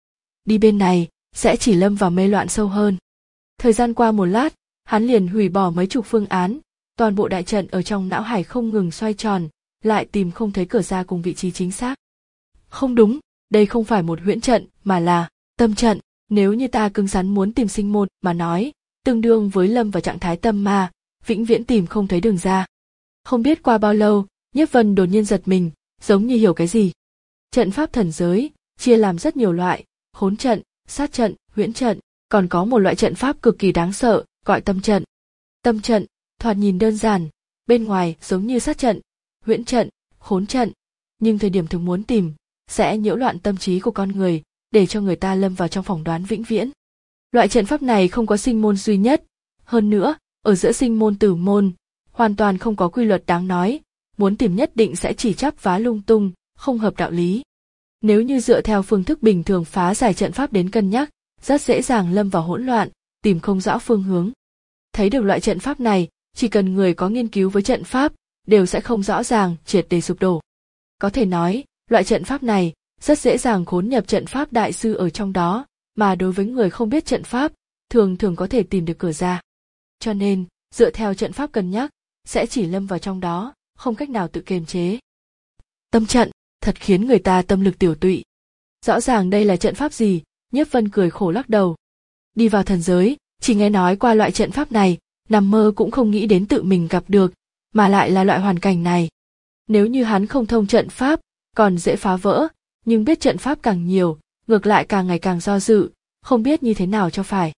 Đi bên này, sẽ chỉ lâm vào mê loạn sâu hơn. Thời gian qua một lát, hắn liền hủy bỏ mấy chục phương án, toàn bộ đại trận ở trong não hải không ngừng xoay tròn, lại tìm không thấy cửa ra cùng vị trí chính xác. Không đúng, đây không phải một huyễn trận, mà là tâm trận. Nếu như ta cứng rắn muốn tìm sinh môn mà nói, tương đương với lâm vào trạng thái tâm ma, vĩnh viễn tìm không thấy đường ra. Không biết qua bao lâu, Nhiếp Vân đột nhiên giật mình, giống như hiểu cái gì. Trận pháp thần giới, chia làm rất nhiều loại, khốn trận, sát trận, huyễn trận, còn có một loại trận pháp cực kỳ đáng sợ, gọi tâm trận. Tâm trận, thoạt nhìn đơn giản, bên ngoài giống như sát trận, huyễn trận, khốn trận, nhưng thời điểm thường muốn tìm, sẽ nhiễu loạn tâm trí của con người, để cho người ta lâm vào trong phỏng đoán vĩnh viễn. Loại trận pháp này không có sinh môn duy nhất, hơn nữa, ở giữa sinh môn tử môn, hoàn toàn không có quy luật đáng nói, muốn tìm nhất định sẽ chỉ chắp vá lung tung, không hợp đạo lý. Nếu như dựa theo phương thức bình thường phá giải trận pháp đến cân nhắc, rất dễ dàng lâm vào hỗn loạn, tìm không rõ phương hướng. Thấy được loại trận pháp này, chỉ cần người có nghiên cứu với trận pháp, đều sẽ không rõ ràng, triệt để sụp đổ. Có thể nói, loại trận pháp này, rất dễ dàng khốn nhập trận pháp đại sư ở trong đó, mà đối với người không biết trận pháp, thường thường có thể tìm được cửa ra. Cho nên, dựa theo trận pháp cân nhắc, sẽ chỉ lâm vào trong đó, không cách nào tự kiềm chế. Tâm trận, thật khiến người ta tâm lực tiểu tụy. Rõ ràng đây là trận pháp gì, Nhiếp Vân cười khổ lắc đầu. Đi vào thần giới, chỉ nghe nói qua loại trận pháp này, nằm mơ cũng không nghĩ đến tự mình gặp được, mà lại là loại hoàn cảnh này. Nếu như hắn không thông trận pháp, còn dễ phá vỡ, nhưng biết trận pháp càng nhiều, ngược lại càng ngày càng do dự, không biết như thế nào cho phải.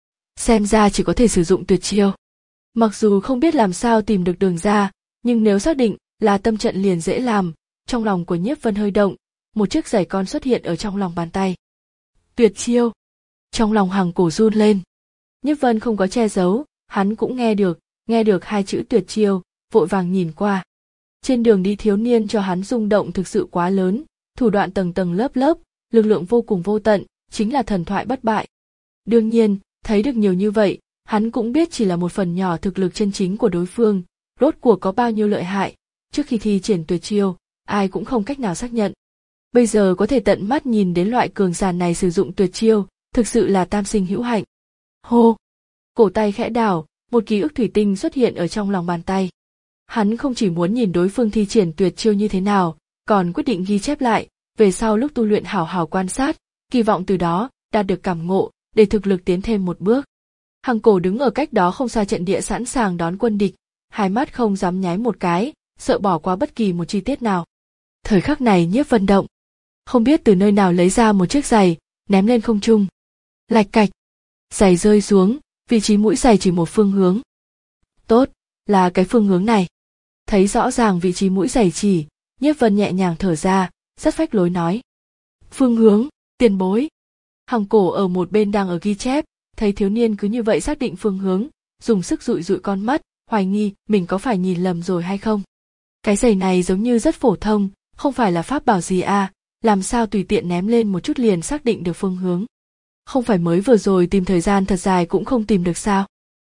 Xem ra chỉ có thể sử dụng tuyệt chiêu. Mặc dù không biết làm sao tìm được đường ra, nhưng nếu xác định là tâm trận liền dễ làm, trong lòng của Nhiếp Vân hơi động, một chiếc giày con xuất hiện ở trong lòng bàn tay. Tuyệt chiêu! Trong lòng Hằng Cổ run lên. Nhiếp Vân không có che giấu, hắn cũng nghe được, nghe được hai chữ tuyệt chiêu, vội vàng nhìn qua. Trên đường đi thiếu niên cho hắn rung động thực sự quá lớn, thủ đoạn tầng tầng lớp lớp, lực lượng vô cùng vô tận, chính là thần thoại bất bại. Đương nhiên, thấy được nhiều như vậy, hắn cũng biết chỉ là một phần nhỏ thực lực chân chính của đối phương, rốt cuộc có bao nhiêu lợi hại, trước khi thi triển tuyệt chiêu, ai cũng không cách nào xác nhận. Bây giờ có thể tận mắt nhìn đến loại cường giả này sử dụng tuyệt chiêu, thực sự là tam sinh hữu hạnh. Hô! Cổ tay khẽ đảo, một ký ức thủy tinh xuất hiện ở trong lòng bàn tay. Hắn không chỉ muốn nhìn đối phương thi triển tuyệt chiêu như thế nào, còn quyết định ghi chép lại, về sau lúc tu luyện hảo hảo quan sát, kỳ vọng từ đó đạt được cảm ngộ, để thực lực tiến thêm một bước. Hằng Cổ đứng ở cách đó không xa trận địa sẵn sàng đón quân địch, hai mắt không dám nháy một cái, sợ bỏ qua bất kỳ một chi tiết nào. Thời khắc này Nhiếp Vân động, không biết từ nơi nào lấy ra một chiếc giày, ném lên không trung. Lạch cạch, giày rơi xuống, vị trí mũi giày chỉ một phương hướng. Tốt, là cái phương hướng này. Thấy rõ ràng vị trí mũi giày chỉ, Nhiếp Vân nhẹ nhàng thở ra, rất phách lối nói. Phương hướng, tiền bối. Hằng Cổ ở một bên đang ở ghi chép, thấy thiếu niên cứ như vậy xác định phương hướng, dùng sức dụi dụi con mắt, hoài nghi mình có phải nhìn lầm rồi hay không. Cái giày này giống như rất phổ thông, không phải là pháp bảo gì à, làm sao tùy tiện ném lên một chút liền xác định được phương hướng. Không phải mới vừa rồi tìm thời gian thật dài cũng không tìm được sao?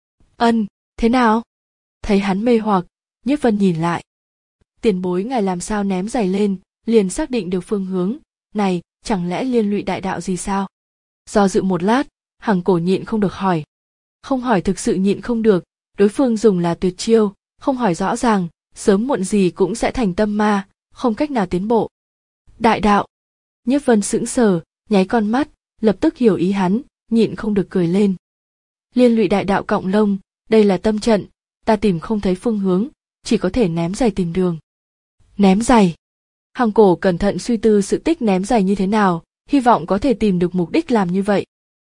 Ân, thế nào? Thấy hắn mê hoặc, Nhiếp Vân nhìn lại. Tiền bối ngài làm sao ném giày lên, liền xác định được phương hướng, này, chẳng lẽ liên lụy đại đạo gì sao? Do dự một lát, Hằng Cổ nhịn không được hỏi. Không hỏi thực sự nhịn không được, đối phương dùng là tuyệt chiêu, không hỏi rõ ràng, sớm muộn gì cũng sẽ thành tâm ma, không cách nào tiến bộ. Đại đạo. Nhiếp Vân sững sờ, nháy con mắt, lập tức hiểu ý hắn, nhịn không được cười lên. Liên lụy đại đạo cộng lông, đây là tâm trận, ta tìm không thấy phương hướng, chỉ có thể ném giày tìm đường. Ném giày. Hằng Cổ cẩn thận suy tư sự tích ném giày như thế nào, hy vọng có thể tìm được mục đích làm như vậy.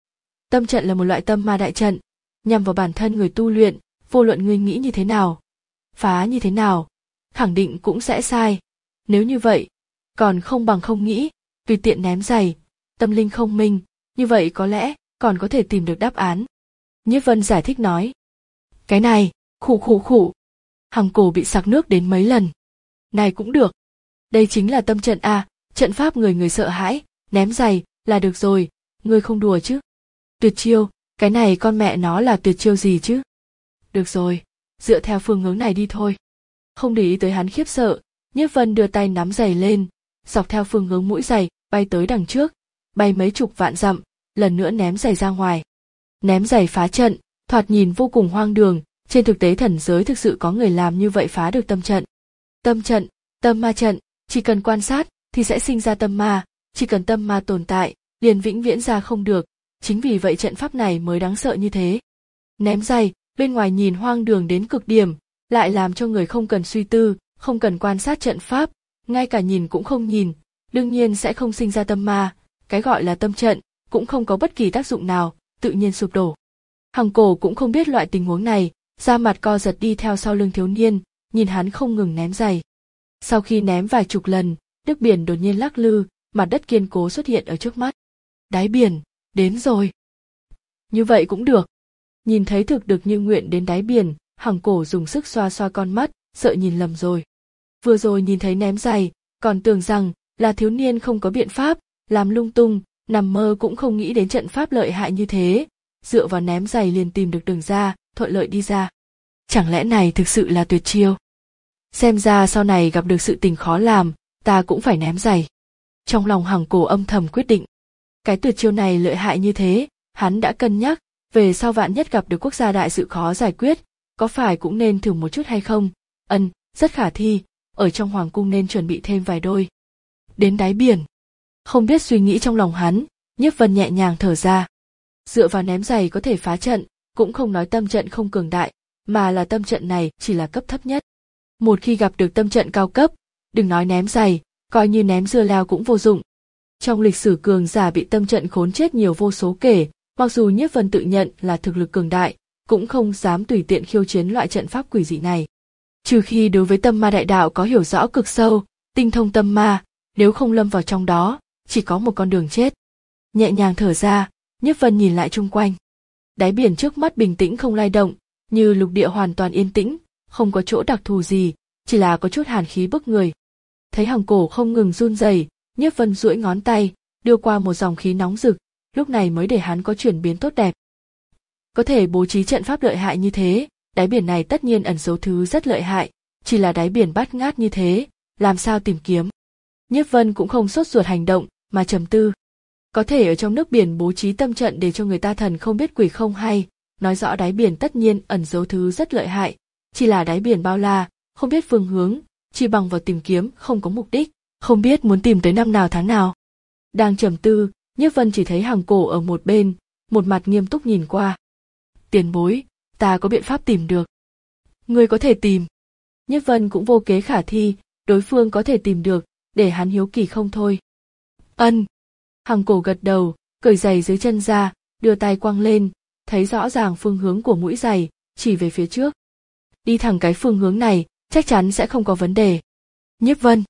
Tâm trận là một loại tâm ma đại trận, nhằm vào bản thân người tu luyện, vô luận ngươi nghĩ như thế nào, phá như thế nào, khẳng định cũng sẽ sai. Nếu như vậy, còn không bằng không nghĩ, tùy tiện ném giày, tâm linh không minh, như vậy có lẽ còn có thể tìm được đáp án. Nhiếp Vân giải thích nói. Cái này, khụ khụ khụ. Hằng Cổ bị sặc nước đến mấy lần. Này cũng được. Đây chính là tâm trận à, trận pháp người người sợ hãi, ném giày là được rồi, ngươi không đùa chứ. Tuyệt chiêu, cái này con mẹ nó là tuyệt chiêu gì chứ? Được rồi, dựa theo phương hướng này đi thôi. Không để ý tới hắn khiếp sợ, Nhiếp Vân đưa tay nắm giày lên, dọc theo phương hướng mũi giày, bay tới đằng trước, bay mấy chục vạn dặm, lần nữa ném giày ra ngoài. Ném giày phá trận, thoạt nhìn vô cùng hoang đường, trên thực tế thần giới thực sự có người làm như vậy phá được tâm trận. Tâm trận, tâm ma trận, chỉ cần quan sát thì sẽ sinh ra tâm ma, chỉ cần tâm ma tồn tại, liền vĩnh viễn ra không được, chính vì vậy trận pháp này mới đáng sợ như thế. Ném giày, bên ngoài nhìn hoang đường đến cực điểm, lại làm cho người không cần suy tư, không cần quan sát trận pháp, ngay cả nhìn cũng không nhìn, đương nhiên sẽ không sinh ra tâm ma, cái gọi là tâm trận cũng không có bất kỳ tác dụng nào, tự nhiên sụp đổ. Hằng Cổ cũng không biết loại tình huống này, da mặt co giật đi theo sau lưng thiếu niên, nhìn hắn không ngừng ném giày. Sau khi ném vài chục lần, nước biển đột nhiên lắc lư, mặt đất kiên cố xuất hiện ở trước mắt. Đáy biển, đến rồi. Như vậy cũng được. Nhìn thấy thực được như nguyện đến đáy biển, Hằng Cổ dùng sức xoa xoa con mắt, sợ nhìn lầm rồi. Vừa rồi nhìn thấy ném giày, còn tưởng rằng là thiếu niên không có biện pháp, làm lung tung, nằm mơ cũng không nghĩ đến trận pháp lợi hại như thế, dựa vào ném giày liền tìm được đường ra, thuận lợi đi ra. Chẳng lẽ này thực sự là tuyệt chiêu? Xem ra sau này gặp được sự tình khó làm, ta cũng phải ném giày. Trong lòng Hằng Cổ âm thầm quyết định. Cái tuyệt chiêu này lợi hại như thế, hắn đã cân nhắc, về sau vạn nhất gặp được quốc gia đại sự khó giải quyết, có phải cũng nên thử một chút hay không? Ân, rất khả thi, ở trong hoàng cung nên chuẩn bị thêm vài đôi. Đến đáy biển, không biết suy nghĩ trong lòng hắn, Nhiếp Vân nhẹ nhàng thở ra. Dựa vào ném giày có thể phá trận, cũng không nói tâm trận không cường đại, mà là tâm trận này chỉ là cấp thấp nhất. Một khi gặp được tâm trận cao cấp, đừng nói ném giày, coi như ném dưa leo cũng vô dụng. Trong lịch sử cường giả bị tâm trận khốn chết nhiều vô số kể, mặc dù Nhiếp Vân tự nhận là thực lực cường đại, cũng không dám tùy tiện khiêu chiến loại trận pháp quỷ dị này. Trừ khi đối với tâm ma đại đạo có hiểu rõ cực sâu, tinh thông tâm ma, nếu không lâm vào trong đó, chỉ có một con đường chết. Nhẹ nhàng thở ra, Nhiếp Vân nhìn lại chung quanh. Đáy biển trước mắt bình tĩnh không lay động, như lục địa hoàn toàn yên tĩnh, không có chỗ đặc thù gì, chỉ là có chút hàn khí bức người. Thấy Hằng Cổ không ngừng run rẩy, Nhiếp Vân duỗi ngón tay, đưa qua một dòng khí nóng rực, lúc này mới để hắn có chuyển biến tốt đẹp. Có thể bố trí trận pháp lợi hại như thế, đáy biển này tất nhiên ẩn giấu thứ rất lợi hại, chỉ là đáy biển bát ngát như thế, làm sao tìm kiếm. Nhiếp Vân cũng không sốt ruột hành động, mà trầm tư. Có thể ở trong nước biển bố trí tâm trận để cho người ta thần không biết quỷ không hay, nói rõ đáy biển tất nhiên ẩn giấu thứ rất lợi hại, chỉ là đáy biển bao la, không biết phương hướng, chỉ bằng vào tìm kiếm không có mục đích, không biết muốn tìm tới năm nào tháng nào. Đang trầm tư, Nhiếp Vân chỉ thấy Hằng Cổ ở một bên, một mặt nghiêm túc nhìn qua. tiền bối, ta có biện pháp tìm được. Ngươi có thể tìm. Nhiếp Vân cũng vô kế khả thi, đối phương có thể tìm được, để hắn hiếu kỳ không thôi. Ân. Hằng Cổ gật đầu, cởi giày dưới chân ra, đưa tay quăng lên, thấy rõ ràng phương hướng của mũi giày, chỉ về phía trước. Đi thẳng cái phương hướng này, chắc chắn sẽ không có vấn đề. Nhiếp Vân.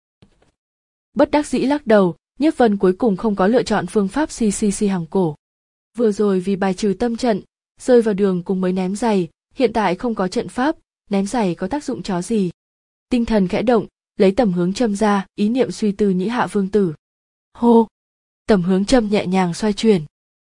Bất đắc dĩ lắc đầu, Nhiếp Vân cuối cùng không có lựa chọn phương pháp xê xê xê Hằng Cổ. Vừa rồi vì bài trừ tâm trận, rơi vào đường cùng mới ném giày, hiện tại không có trận pháp, ném giày có tác dụng chó gì. Tinh thần khẽ động, lấy tầm hướng châm ra, ý niệm suy tư Nhĩ Hạ Vương Tử. Hô! Tầm hướng châm nhẹ nhàng xoay chuyển.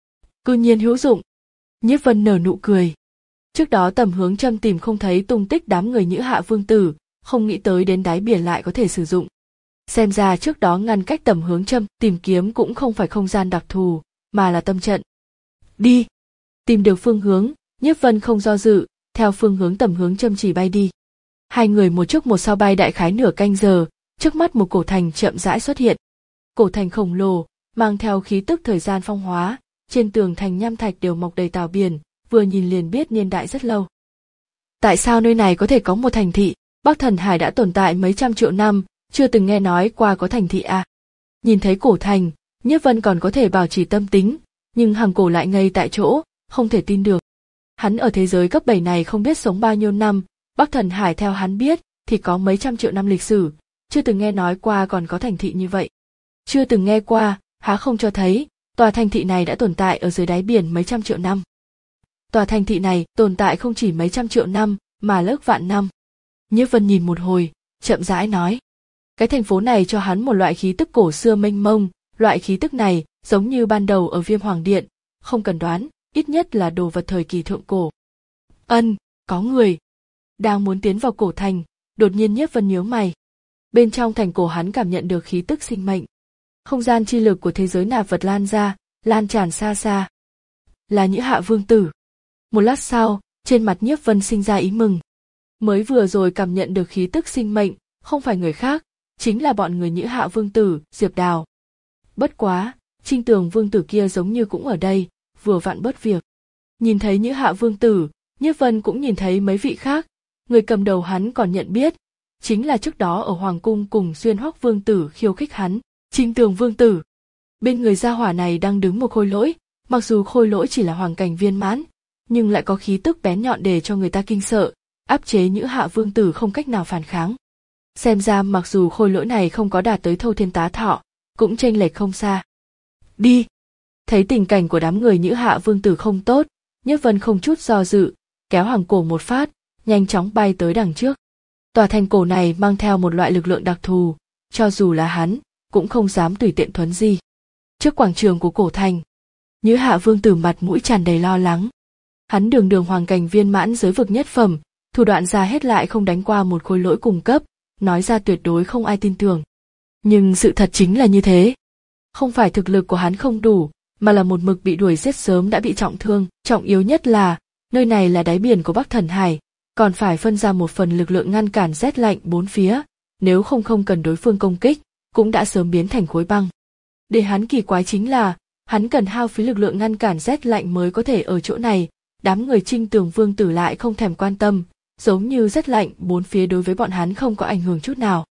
Cư nhiên hữu dụng. Nhiếp Vân nở nụ cười. Trước đó tầm hướng châm tìm không thấy tung tích đám người Nhĩ Hạ Vương Tử, không nghĩ tới đến đáy biển lại có thể sử dụng. Xem ra trước đó ngăn cách tầm hướng châm tìm kiếm cũng không phải không gian đặc thù, mà là tâm trận. Đi! Tìm được phương hướng, Nhiếp Vân không do dự, theo phương hướng tầm hướng châm chỉ bay đi. Hai người một trước một sau bay đại khái nửa canh giờ, trước mắt một cổ thành chậm rãi xuất hiện. Cổ thành khổng lồ, mang theo khí tức thời gian phong hóa, trên tường thành nham thạch đều mọc đầy tảo biển, vừa nhìn liền biết niên đại rất lâu. Tại sao nơi này có thể có một thành thị? Bắc Thần Hải đã tồn tại mấy trăm triệu năm, chưa từng nghe nói qua có thành thị à? Nhìn thấy cổ thành, Nhiếp Vân còn có thể bảo trì tâm tính, nhưng Hằng Cổ lại ngây tại chỗ, không thể tin được. Hắn ở thế giới cấp bảy này không biết sống bao nhiêu năm, Bắc Thần Hải theo hắn biết thì có mấy trăm triệu năm lịch sử, chưa từng nghe nói qua còn có thành thị như vậy. Chưa từng nghe qua, há không cho thấy, tòa thành thị này đã tồn tại ở dưới đáy biển mấy trăm triệu năm. Tòa thành thị này tồn tại không chỉ mấy trăm triệu năm, mà lước vạn năm. Nhiếp Vân nhìn một hồi, chậm rãi nói. Cái thành phố này cho hắn một loại khí tức cổ xưa mênh mông, loại khí tức này giống như ban đầu ở Viêm Hoàng Điện, không cần đoán, ít nhất là đồ vật thời kỳ thượng cổ. Ân, có người. Đang muốn tiến vào cổ thành, đột nhiên Nhiếp Vân nhíu mày. Bên trong thành cổ hắn cảm nhận được khí tức sinh mệnh. Không gian chi lực của thế giới nạp vật lan ra, lan tràn xa xa. Là Nhĩ Hạ Vương Tử. Một lát sau, trên mặt Nhiếp Vân sinh ra ý mừng. Mới vừa rồi cảm nhận được khí tức sinh mệnh, không phải người khác, chính là bọn người Nhĩ Hạ Vương Tử, Diệp Đào. Bất quá, Trinh Tường Vương Tử kia giống như cũng ở đây, vừa vặn bớt việc. Nhìn thấy Nhĩ Hạ Vương Tử, Nhiếp Vân cũng nhìn thấy mấy vị khác, người cầm đầu hắn còn nhận biết, chính là trước đó ở Hoàng Cung cùng Xuyên Hoắc Vương Tử khiêu khích hắn, Trinh Tường Vương Tử. Bên người gia hỏa này đang đứng một khôi lỗi, mặc dù khôi lỗi chỉ là hoàng cảnh viên mãn, nhưng lại có khí tức bén nhọn để cho người ta kinh sợ, áp chế Nhĩ Hạ Vương Tử không cách nào phản kháng. Xem ra mặc dù khôi lỗi này không có đạt tới Thâu Thiên Tá Thọ, cũng chênh lệch không xa. Đi! Thấy tình cảnh của đám người Nhĩ Hạ Vương Tử không tốt, Nhiếp Vân không chút do dự, kéo Hằng Cổ một phát, nhanh chóng bay tới đằng trước. Tòa thành cổ này mang theo một loại lực lượng đặc thù, cho dù là hắn, cũng không dám tùy tiện thuấn di. Trước quảng trường của cổ thành, Nhĩ Hạ Vương Tử mặt mũi tràn đầy lo lắng. Hắn đường đường hoàng cảnh viên mãn giới vực nhất phẩm, thủ đoạn ra hết lại không đánh qua một khối lỗi cùng cấp, nói ra tuyệt đối không ai tin tưởng. Nhưng sự thật chính là như thế. Không phải thực lực của hắn không đủ, mà là một mực bị đuổi giết sớm đã bị trọng thương. Trọng yếu nhất là, nơi này là đáy biển của Bắc Thần Hải, còn phải phân ra một phần lực lượng ngăn cản rét lạnh bốn phía, nếu không không cần đối phương công kích, cũng đã sớm biến thành khối băng. Để hắn kỳ quái chính là, hắn cần hao phí lực lượng ngăn cản rét lạnh mới có thể ở chỗ này, đám người Trinh Tường Vương Tử lại không thèm quan tâm, giống như rét lạnh bốn phía đối với bọn hắn không có ảnh hưởng chút nào.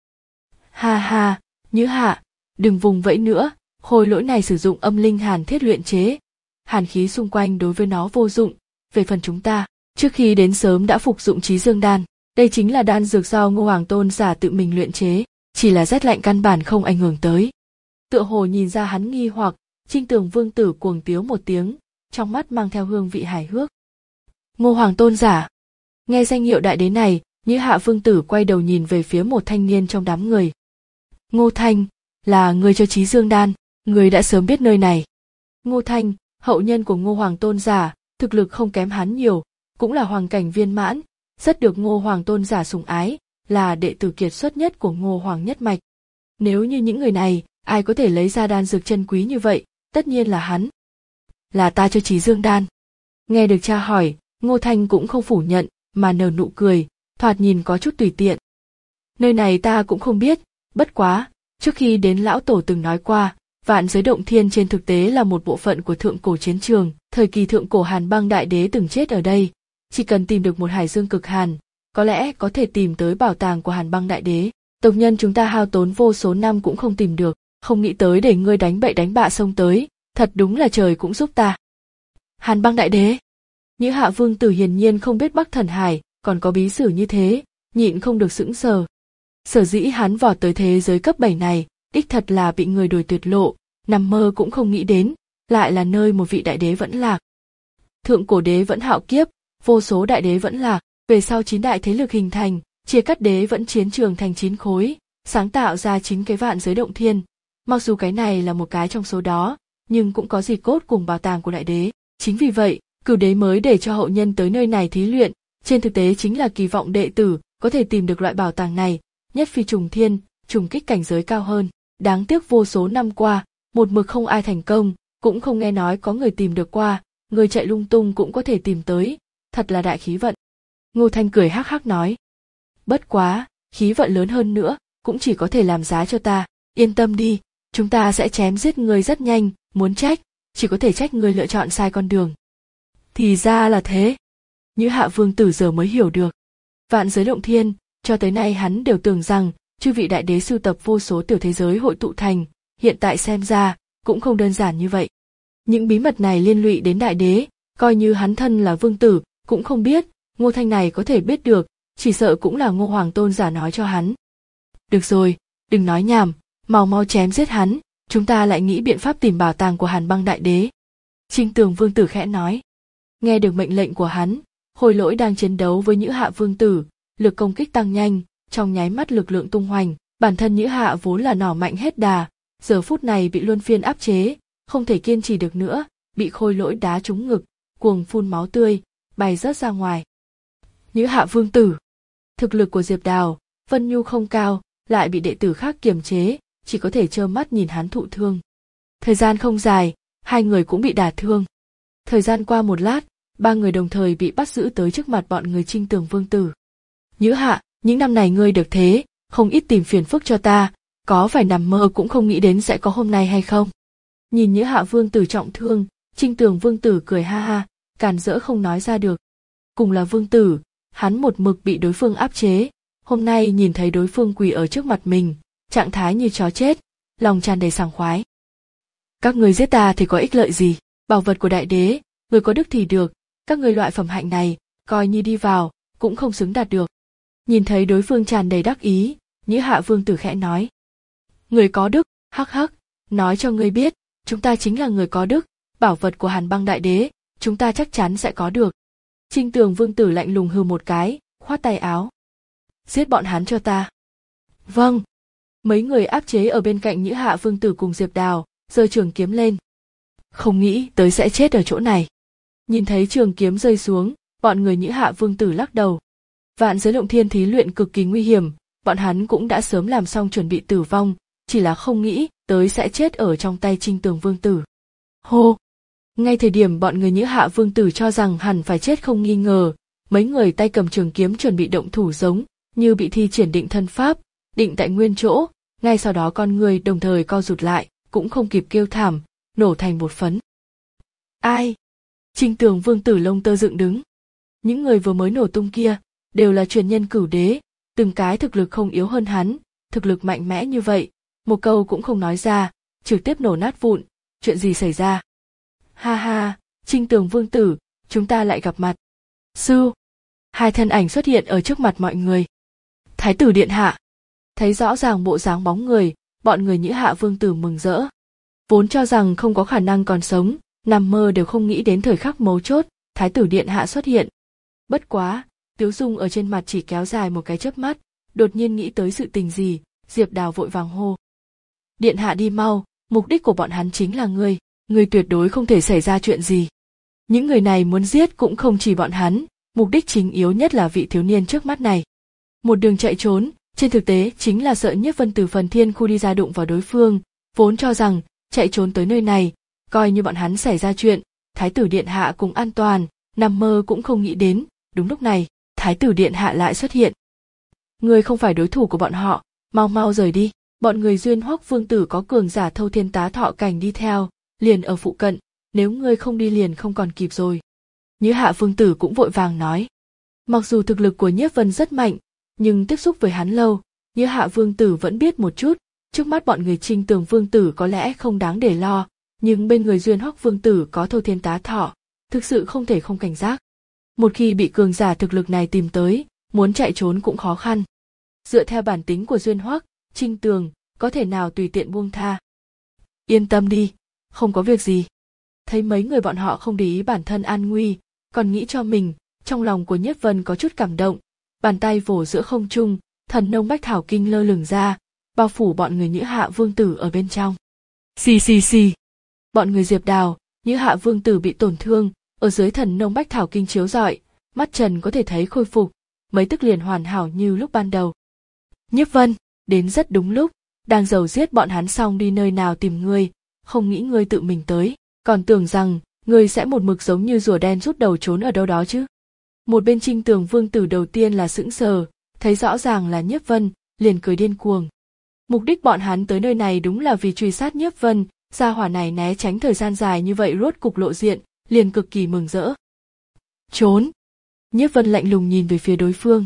Ha ha, Nhĩ Hạ, đừng vùng vẫy nữa, khôi lỗi này sử dụng âm linh hàn thiết luyện chế, hàn khí xung quanh đối với nó vô dụng, về phần chúng ta, trước khi đến sớm đã phục dụng Chí Dương đan, đây chính là đan dược do Ngô Hoàng Tôn giả tự mình luyện chế, chỉ là rét lạnh căn bản không ảnh hưởng tới. Tựa hồ nhìn ra hắn nghi hoặc, Trinh Tường Vương Tử cuồng tiếu một tiếng, trong mắt mang theo hương vị hài hước. Ngô Hoàng Tôn giả. Nghe danh hiệu đại đế này, Nhĩ Hạ Vương Tử quay đầu nhìn về phía một thanh niên trong đám người. Ngô Thanh, là người cho Chí Dương đan, người đã sớm biết nơi này. Ngô Thanh, hậu nhân của Ngô Hoàng Tôn giả, thực lực không kém hắn nhiều, cũng là hoàng cảnh viên mãn, rất được Ngô Hoàng Tôn giả sủng ái, là đệ tử kiệt xuất nhất của Ngô Hoàng nhất mạch. Nếu như những người này, ai có thể lấy ra đan dược chân quý như vậy, tất nhiên là hắn. Là ta cho Chí Dương đan. Nghe được cha hỏi, Ngô Thanh cũng không phủ nhận, mà nở nụ cười, thoạt nhìn có chút tùy tiện. Nơi này ta cũng không biết, bất quá, trước khi đến lão tổ từng nói qua, vạn giới động thiên trên thực tế là một bộ phận của thượng cổ chiến trường, Thời kỳ thượng cổ Hàn Băng Đại Đế từng chết ở đây, chỉ cần tìm được một hải dương cực hàn, có lẽ có thể tìm tới bảo tàng của Hàn Băng Đại Đế. Tộc nhân chúng ta hao tốn vô số năm cũng không tìm được, không nghĩ tới để ngươi đánh bậy đánh bạ xông tới, thật đúng là trời cũng giúp ta. Hàn Băng Đại Đế. Nhữ Hạ Vương Tử hiển nhiên không biết Bắc Thần Hải còn có bí sử như thế, nhịn không được sững sờ. Sở dĩ hắn vọt tới thế giới cấp bảy này, đích thật là bị người đuổi tuyệt lộ, nằm mơ cũng không nghĩ đến, lại là nơi một vị đại đế vẫn lạc. Thượng cổ đế vẫn hạo kiếp, vô số đại đế vẫn lạc, về sau chín đại thế lực hình thành, chia cắt đế vẫn chiến trường thành chín khối, sáng tạo ra chín cái vạn giới động thiên. Mặc dù cái này là một cái trong số đó, nhưng cũng có gì cốt cùng bảo tàng của đại đế. Chính vì vậy, cửu đế mới để cho hậu nhân tới nơi này thí luyện, trên thực tế chính là kỳ vọng đệ tử có thể tìm được loại bảo tàng này, nhất phi trùng thiên, trùng kích cảnh giới cao hơn. Đáng tiếc vô số năm qua, một mực không ai thành công, cũng không nghe nói có người tìm được qua, người chạy lung tung cũng có thể tìm tới, thật là đại khí vận. Ngô Thanh cười hắc hắc nói. Bất quá, khí vận lớn hơn nữa, cũng chỉ có thể làm giá cho ta, yên tâm đi, chúng ta sẽ chém giết ngươi rất nhanh, muốn trách, chỉ có thể trách ngươi lựa chọn sai con đường. Thì ra là thế. Nhữ Hạ Vương Tử giờ mới hiểu được. Vạn giới động thiên, cho tới nay hắn đều tưởng rằng, chư vị đại đế sưu tập vô số tiểu thế giới hội tụ thành, hiện tại xem ra, cũng không đơn giản như vậy. Những bí mật này liên lụy đến đại đế, coi như hắn thân là vương tử, cũng không biết, Ngô Thanh này có thể biết được, chỉ sợ cũng là Ngô Hoàng Tôn giả nói cho hắn. Được rồi, đừng nói nhảm, mau mau chém giết hắn, chúng ta lại nghĩ biện pháp tìm bảo tàng của Hàn Băng Đại Đế. Trinh Tường Vương Tử khẽ nói. Nghe được mệnh lệnh của hắn, Khôi Lỗi đang chiến đấu với Nhữ Hạ Vương Tử, lực công kích tăng nhanh, trong nháy mắt lực lượng tung hoành, bản thân Nhữ Hạ vốn là nỏ mạnh hết đà, giờ phút này bị luân phiên áp chế, không thể kiên trì được nữa, bị Khôi Lỗi đá trúng ngực, cuồng phun máu tươi, bay rớt ra ngoài. Nhữ Hạ Vương Tử. Thực lực của Diệp Đào, Vân Nhu không cao, lại bị đệ tử khác kiềm chế, chỉ có thể trơ mắt nhìn hắn thụ thương. Thời gian không dài, hai người cũng bị đả thương. Thời gian qua một lát, ba người đồng thời bị bắt giữ tới trước mặt bọn người Trinh Tường Vương Tử. Nhữ Hạ, những năm này ngươi được thế, không ít tìm phiền phức cho ta, có phải nằm mơ cũng không nghĩ đến sẽ có hôm nay hay không? Nhìn Nhữ Hạ Vương Tử trọng thương, Trinh Tường Vương Tử cười ha ha, càn rỡ không nói ra được. Cùng là Vương Tử, hắn một mực bị đối phương áp chế, hôm nay nhìn thấy đối phương quỳ ở trước mặt mình, trạng thái như chó chết, lòng tràn đầy sảng khoái. Các người giết ta thì có ích lợi gì, bảo vật của đại đế, người có đức thì được, các người loại phẩm hạnh này, coi như đi vào, cũng không xứng đạt được. Nhìn thấy đối phương tràn đầy đắc ý, Nhữ Hạ Vương Tử khẽ nói. Người có đức, hắc hắc, nói cho ngươi biết, chúng ta chính là người có đức, bảo vật của Hàn Băng Đại Đế, chúng ta chắc chắn sẽ có được. Trinh Tường Vương Tử lạnh lùng hừ một cái, khoát tay áo. Giết bọn hắn cho ta. Vâng. Mấy người áp chế ở bên cạnh Nhữ Hạ Vương Tử cùng Diệp Đào, giơ trường kiếm lên. Không nghĩ tới sẽ chết ở chỗ này. Nhìn thấy trường kiếm rơi xuống, bọn người Nhữ Hạ Vương Tử lắc đầu. Vạn giới động thiên thí luyện cực kỳ nguy hiểm, bọn hắn cũng đã sớm làm xong chuẩn bị tử vong, chỉ là không nghĩ tới sẽ chết ở trong tay Trinh Tường Vương Tử. Hô! Ngay thời điểm bọn người Nhữ Hạ Vương Tử cho rằng hẳn phải chết không nghi ngờ, mấy người tay cầm trường kiếm chuẩn bị động thủ giống như bị thi triển định thân pháp, định tại nguyên chỗ, ngay sau đó con người đồng thời co rụt lại, cũng không kịp kêu thảm, nổ thành một phấn. Ai? Trinh Tường Vương Tử lông tơ dựng đứng. Những người vừa mới nổ tung kia, đều là truyền nhân cửu đế, từng cái thực lực không yếu hơn hắn, thực lực mạnh mẽ như vậy, một câu cũng không nói ra, trực tiếp nổ nát vụn, chuyện gì xảy ra? Ha ha, Trinh Tường Vương Tử, chúng ta lại gặp mặt. Sư! Hai thân ảnh xuất hiện ở trước mặt mọi người. Thái tử điện hạ. Thấy rõ ràng bộ dáng bóng người, bọn người Nhữ Hạ Vương Tử mừng rỡ. Vốn cho rằng không có khả năng còn sống, nằm mơ đều không nghĩ đến thời khắc mấu chốt, Thái tử điện hạ xuất hiện. Bất quá, tiếu dung ở trên mặt chỉ kéo dài một cái chớp mắt, đột nhiên nghĩ tới sự tình gì, Diệp Đào vội vàng hô. Điện hạ đi mau, mục đích của bọn hắn chính là ngươi, ngươi tuyệt đối không thể xảy ra chuyện gì. Những người này muốn giết cũng không chỉ bọn hắn, mục đích chính yếu nhất là vị thiếu niên trước mắt này. Một đường chạy trốn, trên thực tế chính là sợ Nhiếp Vân từ phần thiên khu đi ra đụng vào đối phương, vốn cho rằng chạy trốn tới nơi này, coi như bọn hắn xảy ra chuyện, Thái tử điện hạ cũng an toàn, nằm mơ cũng không nghĩ đến, đúng lúc này, Thái tử điện hạ lại xuất hiện. Ngươi không phải đối thủ của bọn họ, mau mau rời đi. Bọn người Duyên Hoắc Vương Tử có cường giả thâu thiên tá thọ cảnh đi theo, liền ở phụ cận, nếu ngươi không đi liền không còn kịp rồi. Như Hạ Vương Tử cũng vội vàng nói. Mặc dù thực lực của Nhiếp Vân rất mạnh, nhưng tiếp xúc với hắn lâu, Như Hạ Vương Tử vẫn biết một chút, trước mắt bọn người Trinh Tường Vương Tử có lẽ không đáng để lo, nhưng bên người Duyên Hoắc Vương Tử có Thâu Thiên Tá Thọ, thực sự không thể không cảnh giác. Một khi bị cường giả thực lực này tìm tới, muốn chạy trốn cũng khó khăn. Dựa theo bản tính của Duyên Hoắc, Trinh Tường có thể nào tùy tiện buông tha. Yên tâm đi, không có việc gì. Thấy mấy người bọn họ không để ý bản thân an nguy, còn nghĩ cho mình, trong lòng của Nhiếp Vân có chút cảm động, bàn tay vồ giữa không trung, thần nông bách thảo kinh lơ lửng ra, bao phủ bọn người Nhữ Hạ Vương Tử ở bên trong. Xì xì xì. Bọn người Diệp Đào, Nhữ Hạ Vương Tử bị tổn thương, ở dưới thần nông bách thảo kinh chiếu rọi, mắt trần có thể thấy khôi phục, mấy tức liền hoàn hảo như lúc ban đầu. Nhiếp Vân, đến rất đúng lúc, đang giàu giết bọn hắn xong đi nơi nào tìm ngươi, không nghĩ ngươi tự mình tới, còn tưởng rằng ngươi sẽ một mực giống như rùa đen rút đầu trốn ở đâu đó chứ. Một bên Trinh Tường Vương Tử đầu tiên là sững sờ, thấy rõ ràng là Nhiếp Vân, liền cười điên cuồng. Mục đích bọn hắn tới nơi này đúng là vì truy sát Nhiếp Vân, gia hỏa này né tránh thời gian dài như vậy rốt cục lộ diện, liền cực kỳ mừng rỡ. Trốn! Nhiếp Vân lạnh lùng nhìn về phía đối phương.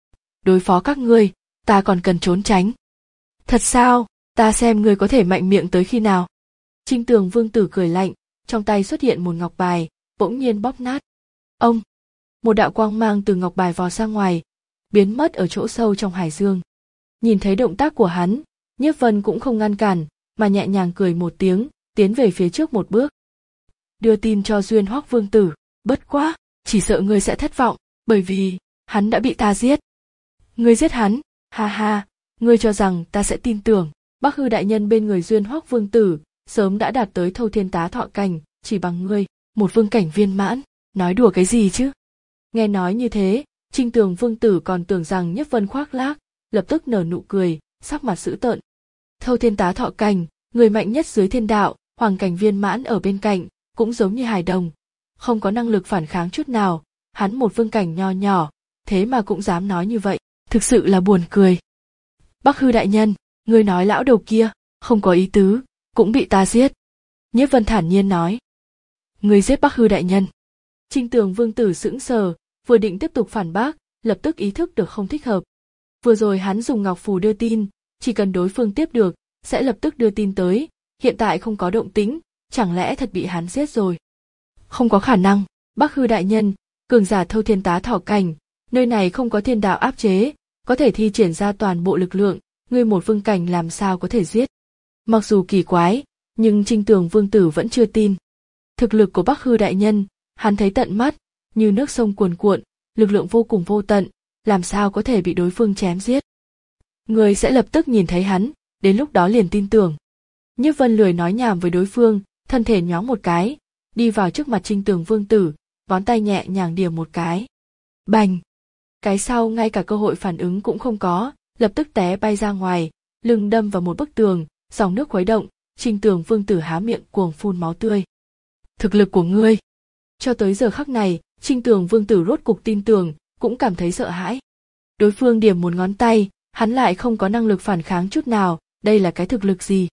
Đối phó các ngươi, ta còn cần trốn tránh. Thật sao, ta xem ngươi có thể mạnh miệng tới khi nào. Trinh Tường Vương Tử cười lạnh, trong tay xuất hiện một ngọc bài, bỗng nhiên bóp nát. Ông! Một đạo quang mang từ ngọc bài vò ra ngoài, biến mất ở chỗ sâu trong hải dương. Nhìn thấy động tác của hắn, Nhiếp Vân cũng không ngăn cản, mà nhẹ nhàng cười một tiếng, tiến về phía trước một bước. Đưa tin cho Duyên Hoắc Vương Tử, bất quá, chỉ sợ ngươi sẽ thất vọng, bởi vì hắn đã bị ta giết. Ngươi giết hắn? Ha ha, ngươi cho rằng ta sẽ tin tưởng? Bắc Hư đại nhân bên người Duyên Hoắc Vương Tử sớm đã đạt tới Thâu Thiên Tá Thọ cảnh, chỉ bằng ngươi, một vương cảnh viên mãn, nói đùa cái gì chứ? Nghe nói như thế, Trinh Tường Vương Tử còn tưởng rằng Nhiếp Vân khoác lác, lập tức nở nụ cười, sắc mặt dữ tợn. Thâu Thiên Tá Thọ cảnh, người mạnh nhất dưới thiên đạo, hoàng cảnh viên mãn ở bên cạnh, cũng giống như hài đồng, không có năng lực phản kháng chút nào, hắn một vương cảnh nho nhỏ, thế mà cũng dám nói như vậy, thực sự là buồn cười. Bắc Hư đại nhân, ngươi nói lão đầu kia, không có ý tứ, cũng bị ta giết. Nhiếp Vân thản nhiên nói. Ngươi giết Bắc Hư đại nhân. Trinh Tường Vương Tử sững sờ, vừa định tiếp tục phản bác, lập tức ý thức được không thích hợp. Vừa rồi hắn dùng ngọc phù đưa tin, chỉ cần đối phương tiếp được, sẽ lập tức đưa tin tới, hiện tại không có động tĩnh, chẳng lẽ thật bị hắn giết rồi? Không có khả năng, Bắc Hư đại nhân, cường giả Thâu Thiên Tá Thọ cảnh, nơi này không có thiên đạo áp chế, có thể thi triển ra toàn bộ lực lượng, ngươi một vương cảnh làm sao có thể giết? Mặc dù kỳ quái, nhưng Trinh Tường Vương Tử vẫn chưa tin. Thực lực của Bắc Hư đại nhân, hắn thấy tận mắt, như nước sông cuồn cuộn, lực lượng vô cùng vô tận, làm sao có thể bị đối phương chém giết? Người sẽ lập tức nhìn thấy hắn, đến lúc đó liền tin tưởng. Nhiếp Vân lười nói nhảm với đối phương, thân thể nhoáng một cái, đi vào trước mặt Trinh Tường Vương Tử, ngón tay nhẹ nhàng điểm một cái. Bành! Cái sau ngay cả cơ hội phản ứng cũng không có, lập tức té bay ra ngoài, lưng đâm vào một bức tường, dòng nước khuấy động, Trinh Tường Vương Tử há miệng cuồng phun máu tươi. Thực lực của ngươi! Cho tới giờ khắc này, Trinh Tường Vương Tử rốt cục tin tưởng, cũng cảm thấy sợ hãi. Đối phương điểm một ngón tay, hắn lại không có năng lực phản kháng chút nào, đây là cái thực lực gì?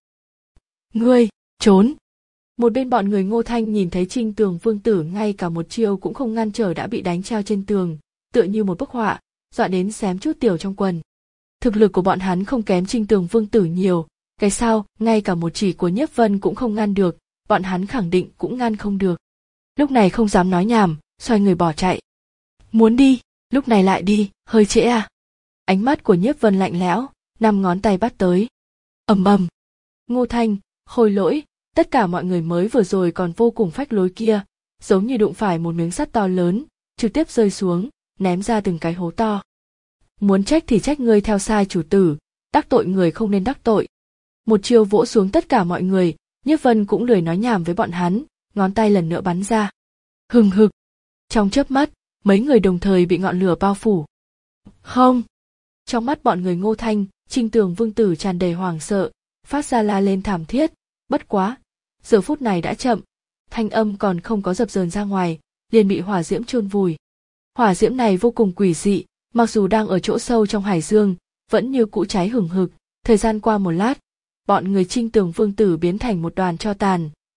Ngươi, trốn! Một bên bọn người Ngô Thanh nhìn thấy Trinh Tường Vương Tử ngay cả một chiêu cũng không ngăn trở đã bị đánh treo trên tường, tựa như một bức họa, dọa đến xém chút tiểu trong quần. Thực lực của bọn hắn không kém Trinh Tường Vương Tử nhiều, cái sau, ngay cả một chỉ của Nhiếp Vân cũng không ngăn được, bọn hắn khẳng định cũng ngăn không được. Lúc này không dám nói nhảm, xoay người bỏ chạy. Muốn đi, lúc này lại đi, hơi trễ à? Ánh mắt của Nhiếp Vân lạnh lẽo, năm ngón tay bắt tới. Ầm ầm. Ngô Thanh, Khôi Lỗi, tất cả mọi người mới vừa rồi còn vô cùng phách lối kia, giống như đụng phải một miếng sắt to lớn, trực tiếp rơi xuống, ném ra từng cái hố to. Muốn trách thì trách ngươi theo sai chủ tử, đắc tội người không nên đắc tội. Một chiêu vỗ xuống tất cả mọi người, Nhiếp Vân cũng lười nói nhảm với bọn hắn, ngón tay lần nữa bắn ra. Hừng hực. Trong chớp mắt, mấy người đồng thời bị ngọn lửa bao phủ. Không. Trong mắt bọn người Ngô Thanh, Trinh Tường Vương Tử tràn đầy hoảng sợ, phát ra la lên thảm thiết. Bất quá, giờ phút này đã chậm, thanh âm còn không có dập dờn ra ngoài, liền bị hỏa diễm chôn vùi. Hỏa diễm này vô cùng quỷ dị, mặc dù đang ở chỗ sâu trong hải dương, vẫn như cũ cháy hừng hực. Thời gian qua một lát, bọn người Trinh Tường Vương Tử biến thành một đoàn tro tàn,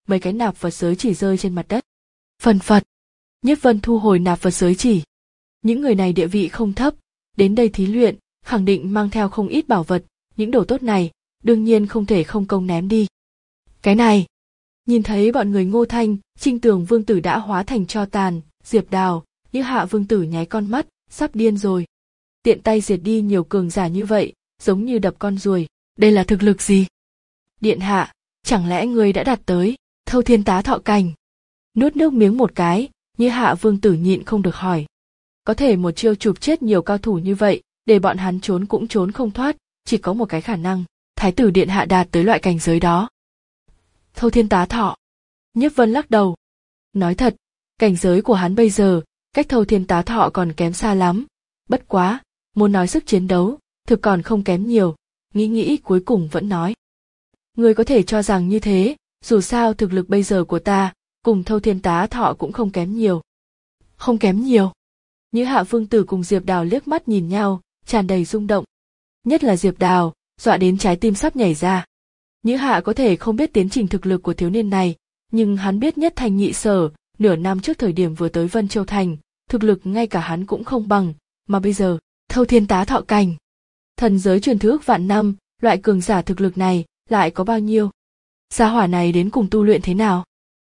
mấy cái nạp vật giới chỉ rơi trên mặt đất. Phần phật, Nhiếp Vân thu hồi nạp vật giới chỉ. Những người này địa vị không thấp, đến đây thí luyện, khẳng định mang theo không ít bảo vật, những đồ tốt này, đương nhiên không thể không công ném đi. Cái này, nhìn thấy bọn người Ngô Thanh, Trinh Tường vương tử đã hóa thành tro tàn, Diệp Đào, Như Hạ vương tử nháy con mắt, sắp điên rồi. Tiện tay diệt đi nhiều cường giả như vậy, giống như đập con ruồi, đây là thực lực gì? Điện hạ, chẳng lẽ ngươi đã đạt tới Thâu Thiên Tá Thọ cảnh? Nuốt nước miếng một cái, Như Hạ vương tử nhịn không được hỏi. Có thể một chiêu chụp chết nhiều cao thủ như vậy, để bọn hắn trốn cũng trốn không thoát, chỉ có một cái khả năng, Thái tử điện hạ đạt tới loại cảnh giới đó. Thâu Thiên Tá Thọ. Nhiếp Vân lắc đầu. Nói thật, cảnh giới của hắn bây giờ, cách Thâu Thiên Tá Thọ còn kém xa lắm. Bất quá, muốn nói sức chiến đấu, thực còn không kém nhiều, nghĩ nghĩ cuối cùng vẫn nói. Ngươi có thể cho rằng như thế, dù sao thực lực bây giờ của ta, cùng Thâu Thiên Tá Thọ cũng không kém nhiều. Không kém nhiều. Như Hạ vương tử cùng Diệp Đào liếc mắt nhìn nhau, tràn đầy rung động. Nhất là Diệp Đào, dọa đến trái tim sắp nhảy ra. Như Hạ có thể không biết tiến trình thực lực của thiếu niên này, nhưng hắn biết nhất thành nhị sở, nửa năm trước thời điểm vừa tới Vân Châu Thành, thực lực ngay cả hắn cũng không bằng, mà bây giờ, Thâu Thiên Tá Thọ cảnh. Thần giới truyền thừa ước vạn năm, loại cường giả thực lực này, lại có bao nhiêu? Gia hỏa này đến cùng tu luyện thế nào?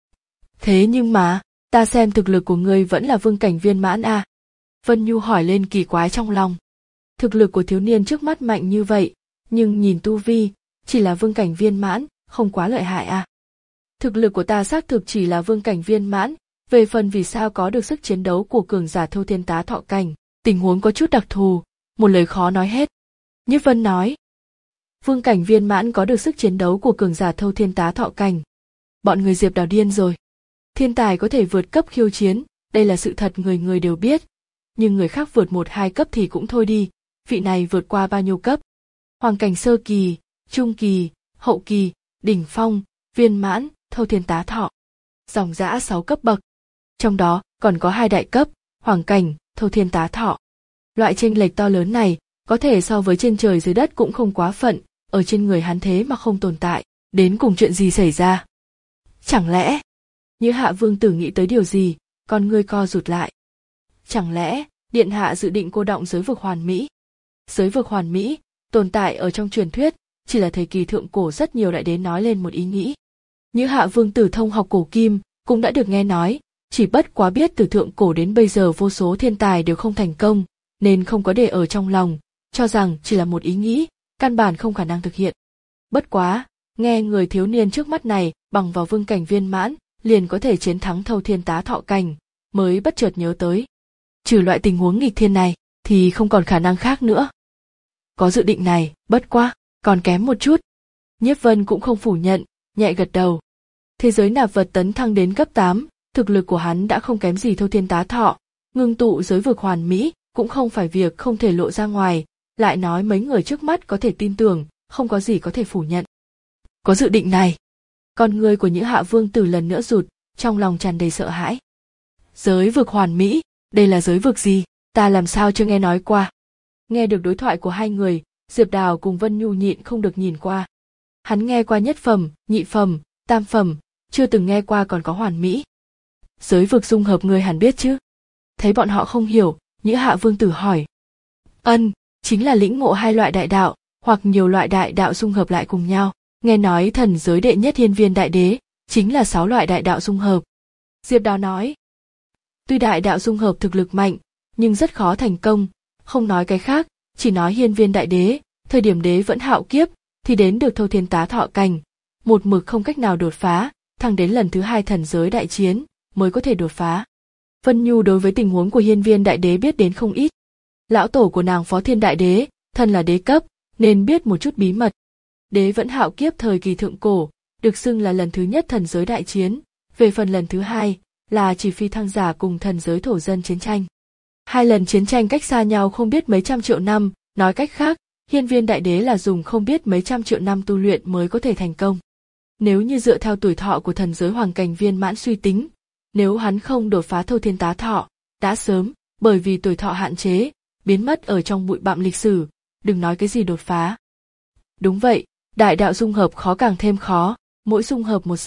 Thế nhưng mà, ta xem thực lực của ngươi vẫn là vương cảnh viên mãn à? Vân Nhu hỏi lên kỳ quái trong lòng. Thực lực của thiếu niên trước mắt mạnh như vậy, nhưng nhìn tu vi, chỉ là vương cảnh viên mãn, không quá lợi hại à? Thực lực của ta xác thực chỉ là vương cảnh viên mãn, về phần vì sao có được sức chiến đấu của cường giả Thâu Thiên Tá Thọ cảnh, tình huống có chút đặc thù, một lời khó nói hết. Nhiếp Vân nói, vương cảnh viên mãn có được sức chiến đấu của cường giả Thâu Thiên Tá Thọ cảnh. Bọn người Diệp Đào điên rồi. Thiên tài có thể vượt cấp khiêu chiến, đây là sự thật người người đều biết. Nhưng người khác vượt một hai cấp thì cũng thôi đi, vị này vượt qua bao nhiêu cấp? Hoàng cảnh sơ kỳ, trung kỳ, hậu kỳ, đỉnh phong, viên mãn, Thâu Thiên Tá Thọ. Dòng dã sáu cấp bậc. Trong đó còn có hai đại cấp, hoàng cảnh, Thâu Thiên Tá Thọ. Loại chênh lệch to lớn này, có thể so với trên trời dưới đất cũng không quá phận, ở trên người hắn thế mà không tồn tại, đến cùng chuyện gì xảy ra? Chẳng lẽ, Như Hạ vương tử nghĩ tới điều gì, con ngươi co rụt lại. Chẳng lẽ, điện hạ dự định cô đọng giới vực hoàn mỹ? Giới vực hoàn mỹ, tồn tại ở trong truyền thuyết, chỉ là thời kỳ thượng cổ rất nhiều đại đế nói lên một ý nghĩ. Như Hạ vương tử thông học cổ kim, cũng đã được nghe nói, chỉ bất quá biết từ thượng cổ đến bây giờ vô số thiên tài đều không thành công, nên không có để ở trong lòng, cho rằng chỉ là một ý nghĩ, căn bản không khả năng thực hiện. Bất quá, nghe người thiếu niên trước mắt này bằng vào vương cảnh viên mãn, liền có thể chiến thắng Thâu Thiên Tá Thọ cảnh, mới bất chợt nhớ tới. Trừ loại tình huống nghịch thiên này, thì không còn khả năng khác nữa. Có dự định này, bất quá, còn kém một chút. Nhiếp Vân cũng không phủ nhận, nhẹ gật đầu. Thế giới nạp vật tấn thăng đến cấp tám, thực lực của hắn đã không kém gì Thâu Thiên Tá Thọ, ngưng tụ giới vực hoàn mỹ, cũng không phải việc không thể lộ ra ngoài, lại nói mấy người trước mắt có thể tin tưởng, không có gì có thể phủ nhận. Có dự định này. Con người của Như Hạ vương tử lần nữa rụt, trong lòng tràn đầy sợ hãi. Giới vực hoàn mỹ, đây là giới vực gì, ta làm sao chưa nghe nói qua. Nghe được đối thoại của hai người, Diệp Đào cùng Vân Nhu nhịn không được nhìn qua. Hắn nghe qua nhất phẩm, nhị phẩm, tam phẩm, chưa từng nghe qua còn có hoàn mỹ. Giới vực dung hợp người hẳn biết chứ. Thấy bọn họ không hiểu, Như Hạ vương tử hỏi. Ân, chính là lĩnh ngộ hai loại đại đạo, hoặc nhiều loại đại đạo dung hợp lại cùng nhau. Nghe nói thần giới đệ nhất hiên viên đại đế, chính là sáu loại đại đạo dung hợp. Diệp Đào nói. Tuy đại đạo dung hợp thực lực mạnh, nhưng rất khó thành công, không nói cái khác, chỉ nói hiên viên đại đế, thời điểm đế vẫn hạo kiếp, thì đến được Thâu Thiên Tá Thọ cảnh, một mực không cách nào đột phá, thẳng đến lần thứ hai thần giới đại chiến, mới có thể đột phá. Vân Nhu đối với tình huống của hiên viên đại đế biết đến không ít. Lão tổ của nàng Phó Thiên đại đế, thân là đế cấp, nên biết một chút bí mật. Đế vẫn hạo kiếp thời kỳ thượng cổ, được xưng là lần thứ nhất thần giới đại chiến, về phần lần thứ hai, là chỉ phi thăng giả cùng thần giới thổ dân chiến tranh. Hai lần chiến tranh cách xa nhau không biết mấy trăm triệu năm, nói cách khác, hiên viên đại đế là dùng không biết mấy trăm triệu năm tu luyện mới có thể thành công. Nếu như dựa theo tuổi thọ của thần giới hoàng cảnh viên mãn suy tính, nếu hắn không đột phá Thâu Thiên Tá Thọ, đã sớm, bởi vì tuổi thọ hạn chế, biến mất ở trong bụi bặm lịch sử, đừng nói cái gì đột phá. Đúng vậy, đại đạo dung hợp khó càng thêm khó, mỗi dung hợp một dạng,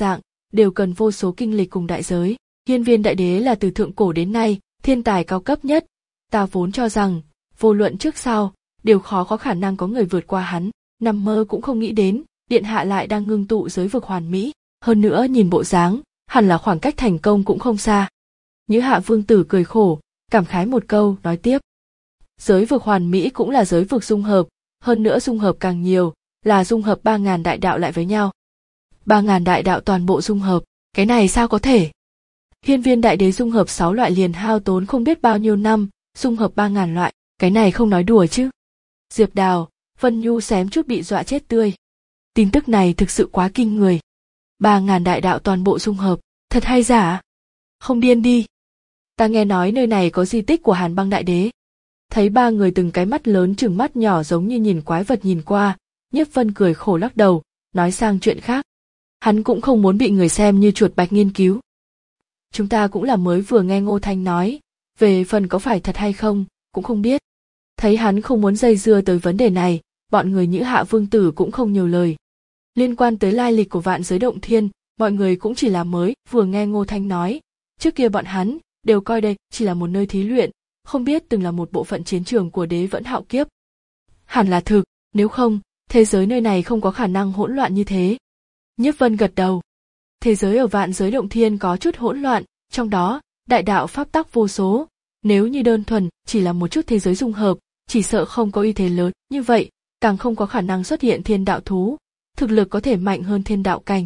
đều cần vô số kinh lịch cùng đại giới. Hiên Viên Đại Đế là từ thượng cổ đến nay thiên tài cao cấp nhất, ta vốn cho rằng vô luận trước sau đều khó có khả năng có người vượt qua hắn, nằm mơ cũng không nghĩ đến điện hạ lại đang ngưng tụ giới vực hoàn mỹ, hơn nữa nhìn bộ dáng hẳn là khoảng cách thành công cũng không xa. Nhữ Hạ Vương tử cười khổ, cảm khái một câu, nói tiếp. Giới vực hoàn mỹ cũng là giới vực dung hợp, hơn nữa dung hợp càng nhiều, là dung hợp ba ngàn đại đạo lại với nhau. Ba ngàn đại đạo toàn bộ dung hợp, cái này sao có thể? Hiên Viên Đại Đế dung hợp sáu loại liền hao tốn không biết bao nhiêu năm, dung hợp ba ngàn loại, cái này không nói đùa chứ. Diệp Đào, Vân Nhu xém chút bị dọa chết tươi. Tin tức này thực sự quá kinh người. Ba ngàn đại đạo toàn bộ dung hợp, thật hay giả? Không điên đi. Ta nghe nói nơi này có di tích của Hàn Băng Đại Đế. Thấy ba người từng cái mắt lớn trừng mắt nhỏ giống như nhìn quái vật nhìn qua, Nhiếp Vân cười khổ lắc đầu, nói sang chuyện khác. Hắn cũng không muốn bị người xem như chuột bạch nghiên cứu. Chúng ta cũng là mới vừa nghe Ngô Thanh nói, về phần có phải thật hay không, cũng không biết. Thấy hắn không muốn dây dưa tới vấn đề này, bọn người Nhữ Hạ Vương tử cũng không nhiều lời. Liên quan tới lai lịch của Vạn Giới Động Thiên, mọi người cũng chỉ là mới vừa nghe Ngô Thanh nói, trước kia bọn hắn đều coi đây chỉ là một nơi thí luyện, không biết từng là một bộ phận chiến trường của Đế Vẫn Hạo Kiếp. Hẳn là thực, nếu không, thế giới nơi này không có khả năng hỗn loạn như thế. Nhiếp Vân gật đầu. Thế giới ở Vạn Giới Động Thiên có chút hỗn loạn, trong đó, đại đạo pháp tắc vô số, nếu như đơn thuần chỉ là một chút thế giới dung hợp, chỉ sợ không có uy thế lớn, như vậy, càng không có khả năng xuất hiện thiên đạo thú, thực lực có thể mạnh hơn thiên đạo cảnh.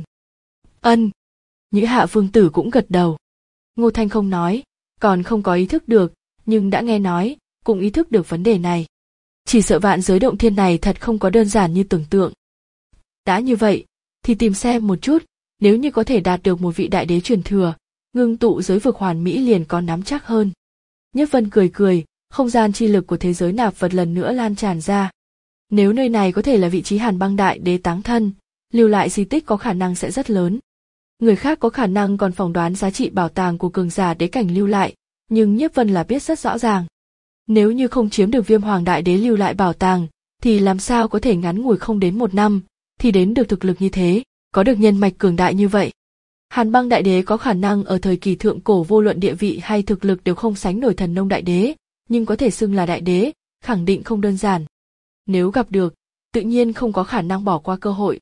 Ân. Nhữ Hạ Vương tử cũng gật đầu. Ngô Thanh không nói, còn không có ý thức được, nhưng đã nghe nói, cũng ý thức được vấn đề này. Chỉ sợ Vạn Giới Động Thiên này thật không có đơn giản như tưởng tượng. Đã như vậy, thì tìm xem một chút, nếu như có thể đạt được một vị đại đế truyền thừa, ngưng tụ giới vực hoàn mỹ liền có nắm chắc hơn. Nhất Vân cười cười, không gian chi lực của thế giới nạp vật lần nữa lan tràn ra. Nếu nơi này có thể là vị trí Hàn Băng Đại Đế táng thân, lưu lại di tích có khả năng sẽ rất lớn. Người khác có khả năng còn phỏng đoán giá trị bảo tàng của cường giả đế cảnh lưu lại, nhưng Nhiếp Vân là biết rất rõ ràng. Nếu như không chiếm được Viêm Hoàng Đại Đế lưu lại bảo tàng, thì làm sao có thể ngắn ngủi không đến một năm, thì đến được thực lực như thế, có được nhân mạch cường đại như vậy. Hàn Băng Đại Đế có khả năng ở thời kỳ thượng cổ vô luận địa vị hay thực lực đều không sánh nổi Thần Nông Đại Đế, nhưng có thể xưng là Đại Đế, khẳng định không đơn giản. Nếu gặp được, tự nhiên không có khả năng bỏ qua cơ hội.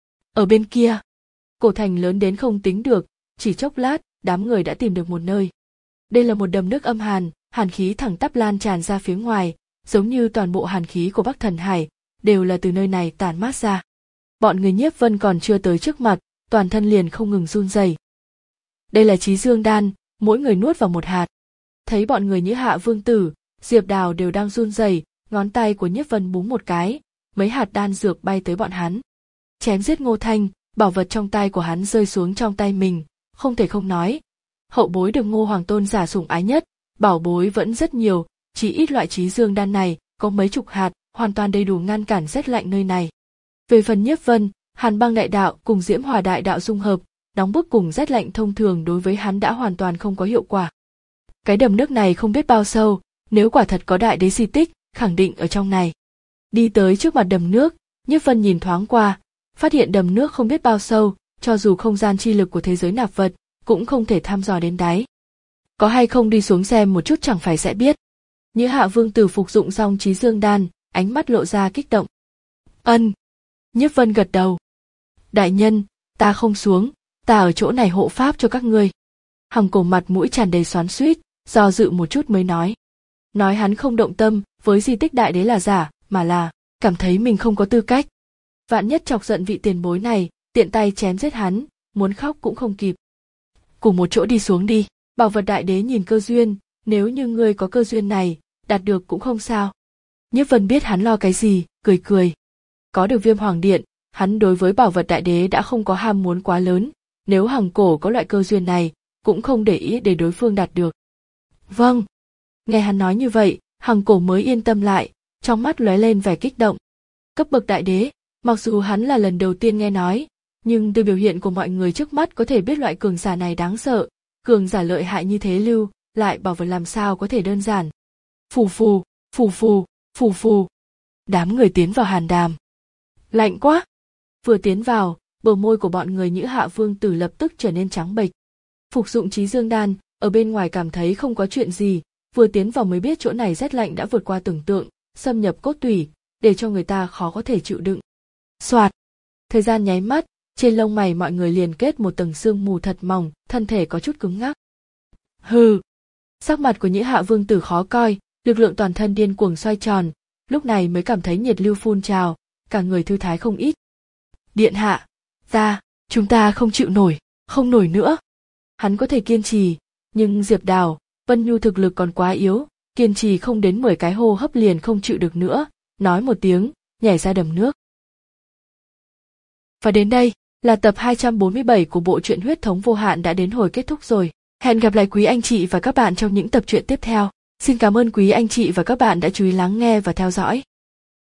Ở bên kia, cổ thành lớn đến không tính được, chỉ chốc lát, đám người đã tìm được một nơi. Đây là một đầm nước âm hàn, hàn khí thẳng tắp lan tràn ra phía ngoài, giống như toàn bộ hàn khí của Bắc Thần Hải, đều là từ nơi này tản mát ra. Bọn người Nhiếp Vân còn chưa tới trước mặt, toàn thân liền không ngừng run rẩy. Đây là Chí Dương Đan, mỗi người nuốt vào một hạt. Thấy bọn người Nhữ Hạ Vương tử, Diệp Đào đều đang run rẩy, ngón tay của Nhiếp Vân búng một cái, mấy hạt đan dược bay tới bọn hắn. Chém giết Ngô Thanh, bảo vật trong tay của hắn rơi xuống trong tay mình, không thể không nói. Hậu bối được Ngô Hoàng tôn giả sủng ái nhất, bảo bối vẫn rất nhiều, chỉ ít loại Chí Dương Đan này có mấy chục hạt, hoàn toàn đầy đủ ngăn cản rét lạnh nơi này. Về phần Nhiếp Vân, Hàn Băng Đại Đạo cùng Diễm Hòa Đại Đạo dung hợp, nóng bức cùng rét lạnh thông thường đối với hắn đã hoàn toàn không có hiệu quả. Cái đầm nước này không biết bao sâu, nếu quả thật có đại đế di tích, khẳng định ở trong này. Đi tới trước mặt đầm nước, Nhiếp Vân nhìn thoáng qua, phát hiện đầm nước không biết bao sâu, cho dù không gian chi lực của thế giới nạp vật, cũng không thể thăm dò đến đáy. Có hay không đi xuống xem một chút chẳng phải sẽ biết. Nhữ Hạ Vương tử phục dụng xong Chí Dương Đan, ánh mắt lộ ra kích động. Ân. Nhiếp Vân gật đầu. Đại nhân, ta không xuống, ta ở chỗ này hộ pháp cho các ngươi. Hằng Cổ mặt mũi tràn đầy xoắn xuýt, do dự một chút mới nói. Nói hắn không động tâm với di tích đại đế là giả, mà là cảm thấy mình không có tư cách. Vạn nhất chọc giận vị tiền bối này, tiện tay chém giết hắn, muốn khóc cũng không kịp. Cùng một chỗ đi xuống đi, bảo vật đại đế nhìn cơ duyên, nếu như ngươi có cơ duyên này, đạt được cũng không sao. Nhiếp Vân biết hắn lo cái gì, cười cười. Có được Viêm Hoàng Điện, hắn đối với bảo vật đại đế đã không có ham muốn quá lớn, nếu Hằng Cổ có loại cơ duyên này, cũng không để ý để đối phương đạt được. Vâng. Nghe hắn nói như vậy, Hằng Cổ mới yên tâm lại, trong mắt lóe lên vẻ kích động. Cấp bậc đại đế, mặc dù hắn là lần đầu tiên nghe nói, nhưng từ biểu hiện của mọi người trước mắt có thể biết loại cường giả này đáng sợ, cường giả lợi hại như thế lưu, lại bảo vật làm sao có thể đơn giản. Phù phù, phù phù, phù phù. Đám người tiến vào hàn đàm. Lạnh quá. Vừa tiến vào, bờ môi của bọn người Nhữ Hạ Vương tử lập tức trở nên trắng bệch. Phục dụng Trí Dương Đan, ở bên ngoài cảm thấy không có chuyện gì, vừa tiến vào mới biết chỗ này rét lạnh đã vượt qua tưởng tượng, xâm nhập cốt tủy, để cho người ta khó có thể chịu đựng. Soạt, thời gian nháy mắt, trên lông mày mọi người liền kết một tầng sương mù thật mỏng, thân thể có chút cứng ngắc. Hừ, sắc mặt của Nhữ Hạ Vương tử khó coi, lực lượng toàn thân điên cuồng xoay tròn, lúc này mới cảm thấy nhiệt lưu phun trào, cả người thư thái không ít. Điện hạ, ra, chúng ta không chịu nổi, không nổi nữa. Hắn có thể kiên trì, nhưng Diệp Đào, Vân Nhu thực lực còn quá yếu, kiên trì không đến mười cái hô hấp liền không chịu được nữa, nói một tiếng, nhảy ra đầm nước. Và đến đây, là tập hai trăm bốn mươi bảy của bộ truyện Huyết Thống Vô Hạn đã đến hồi kết thúc rồi. Hẹn gặp lại quý anh chị và các bạn trong những tập truyện tiếp theo. Xin cảm ơn quý anh chị và các bạn đã chú ý lắng nghe và theo dõi.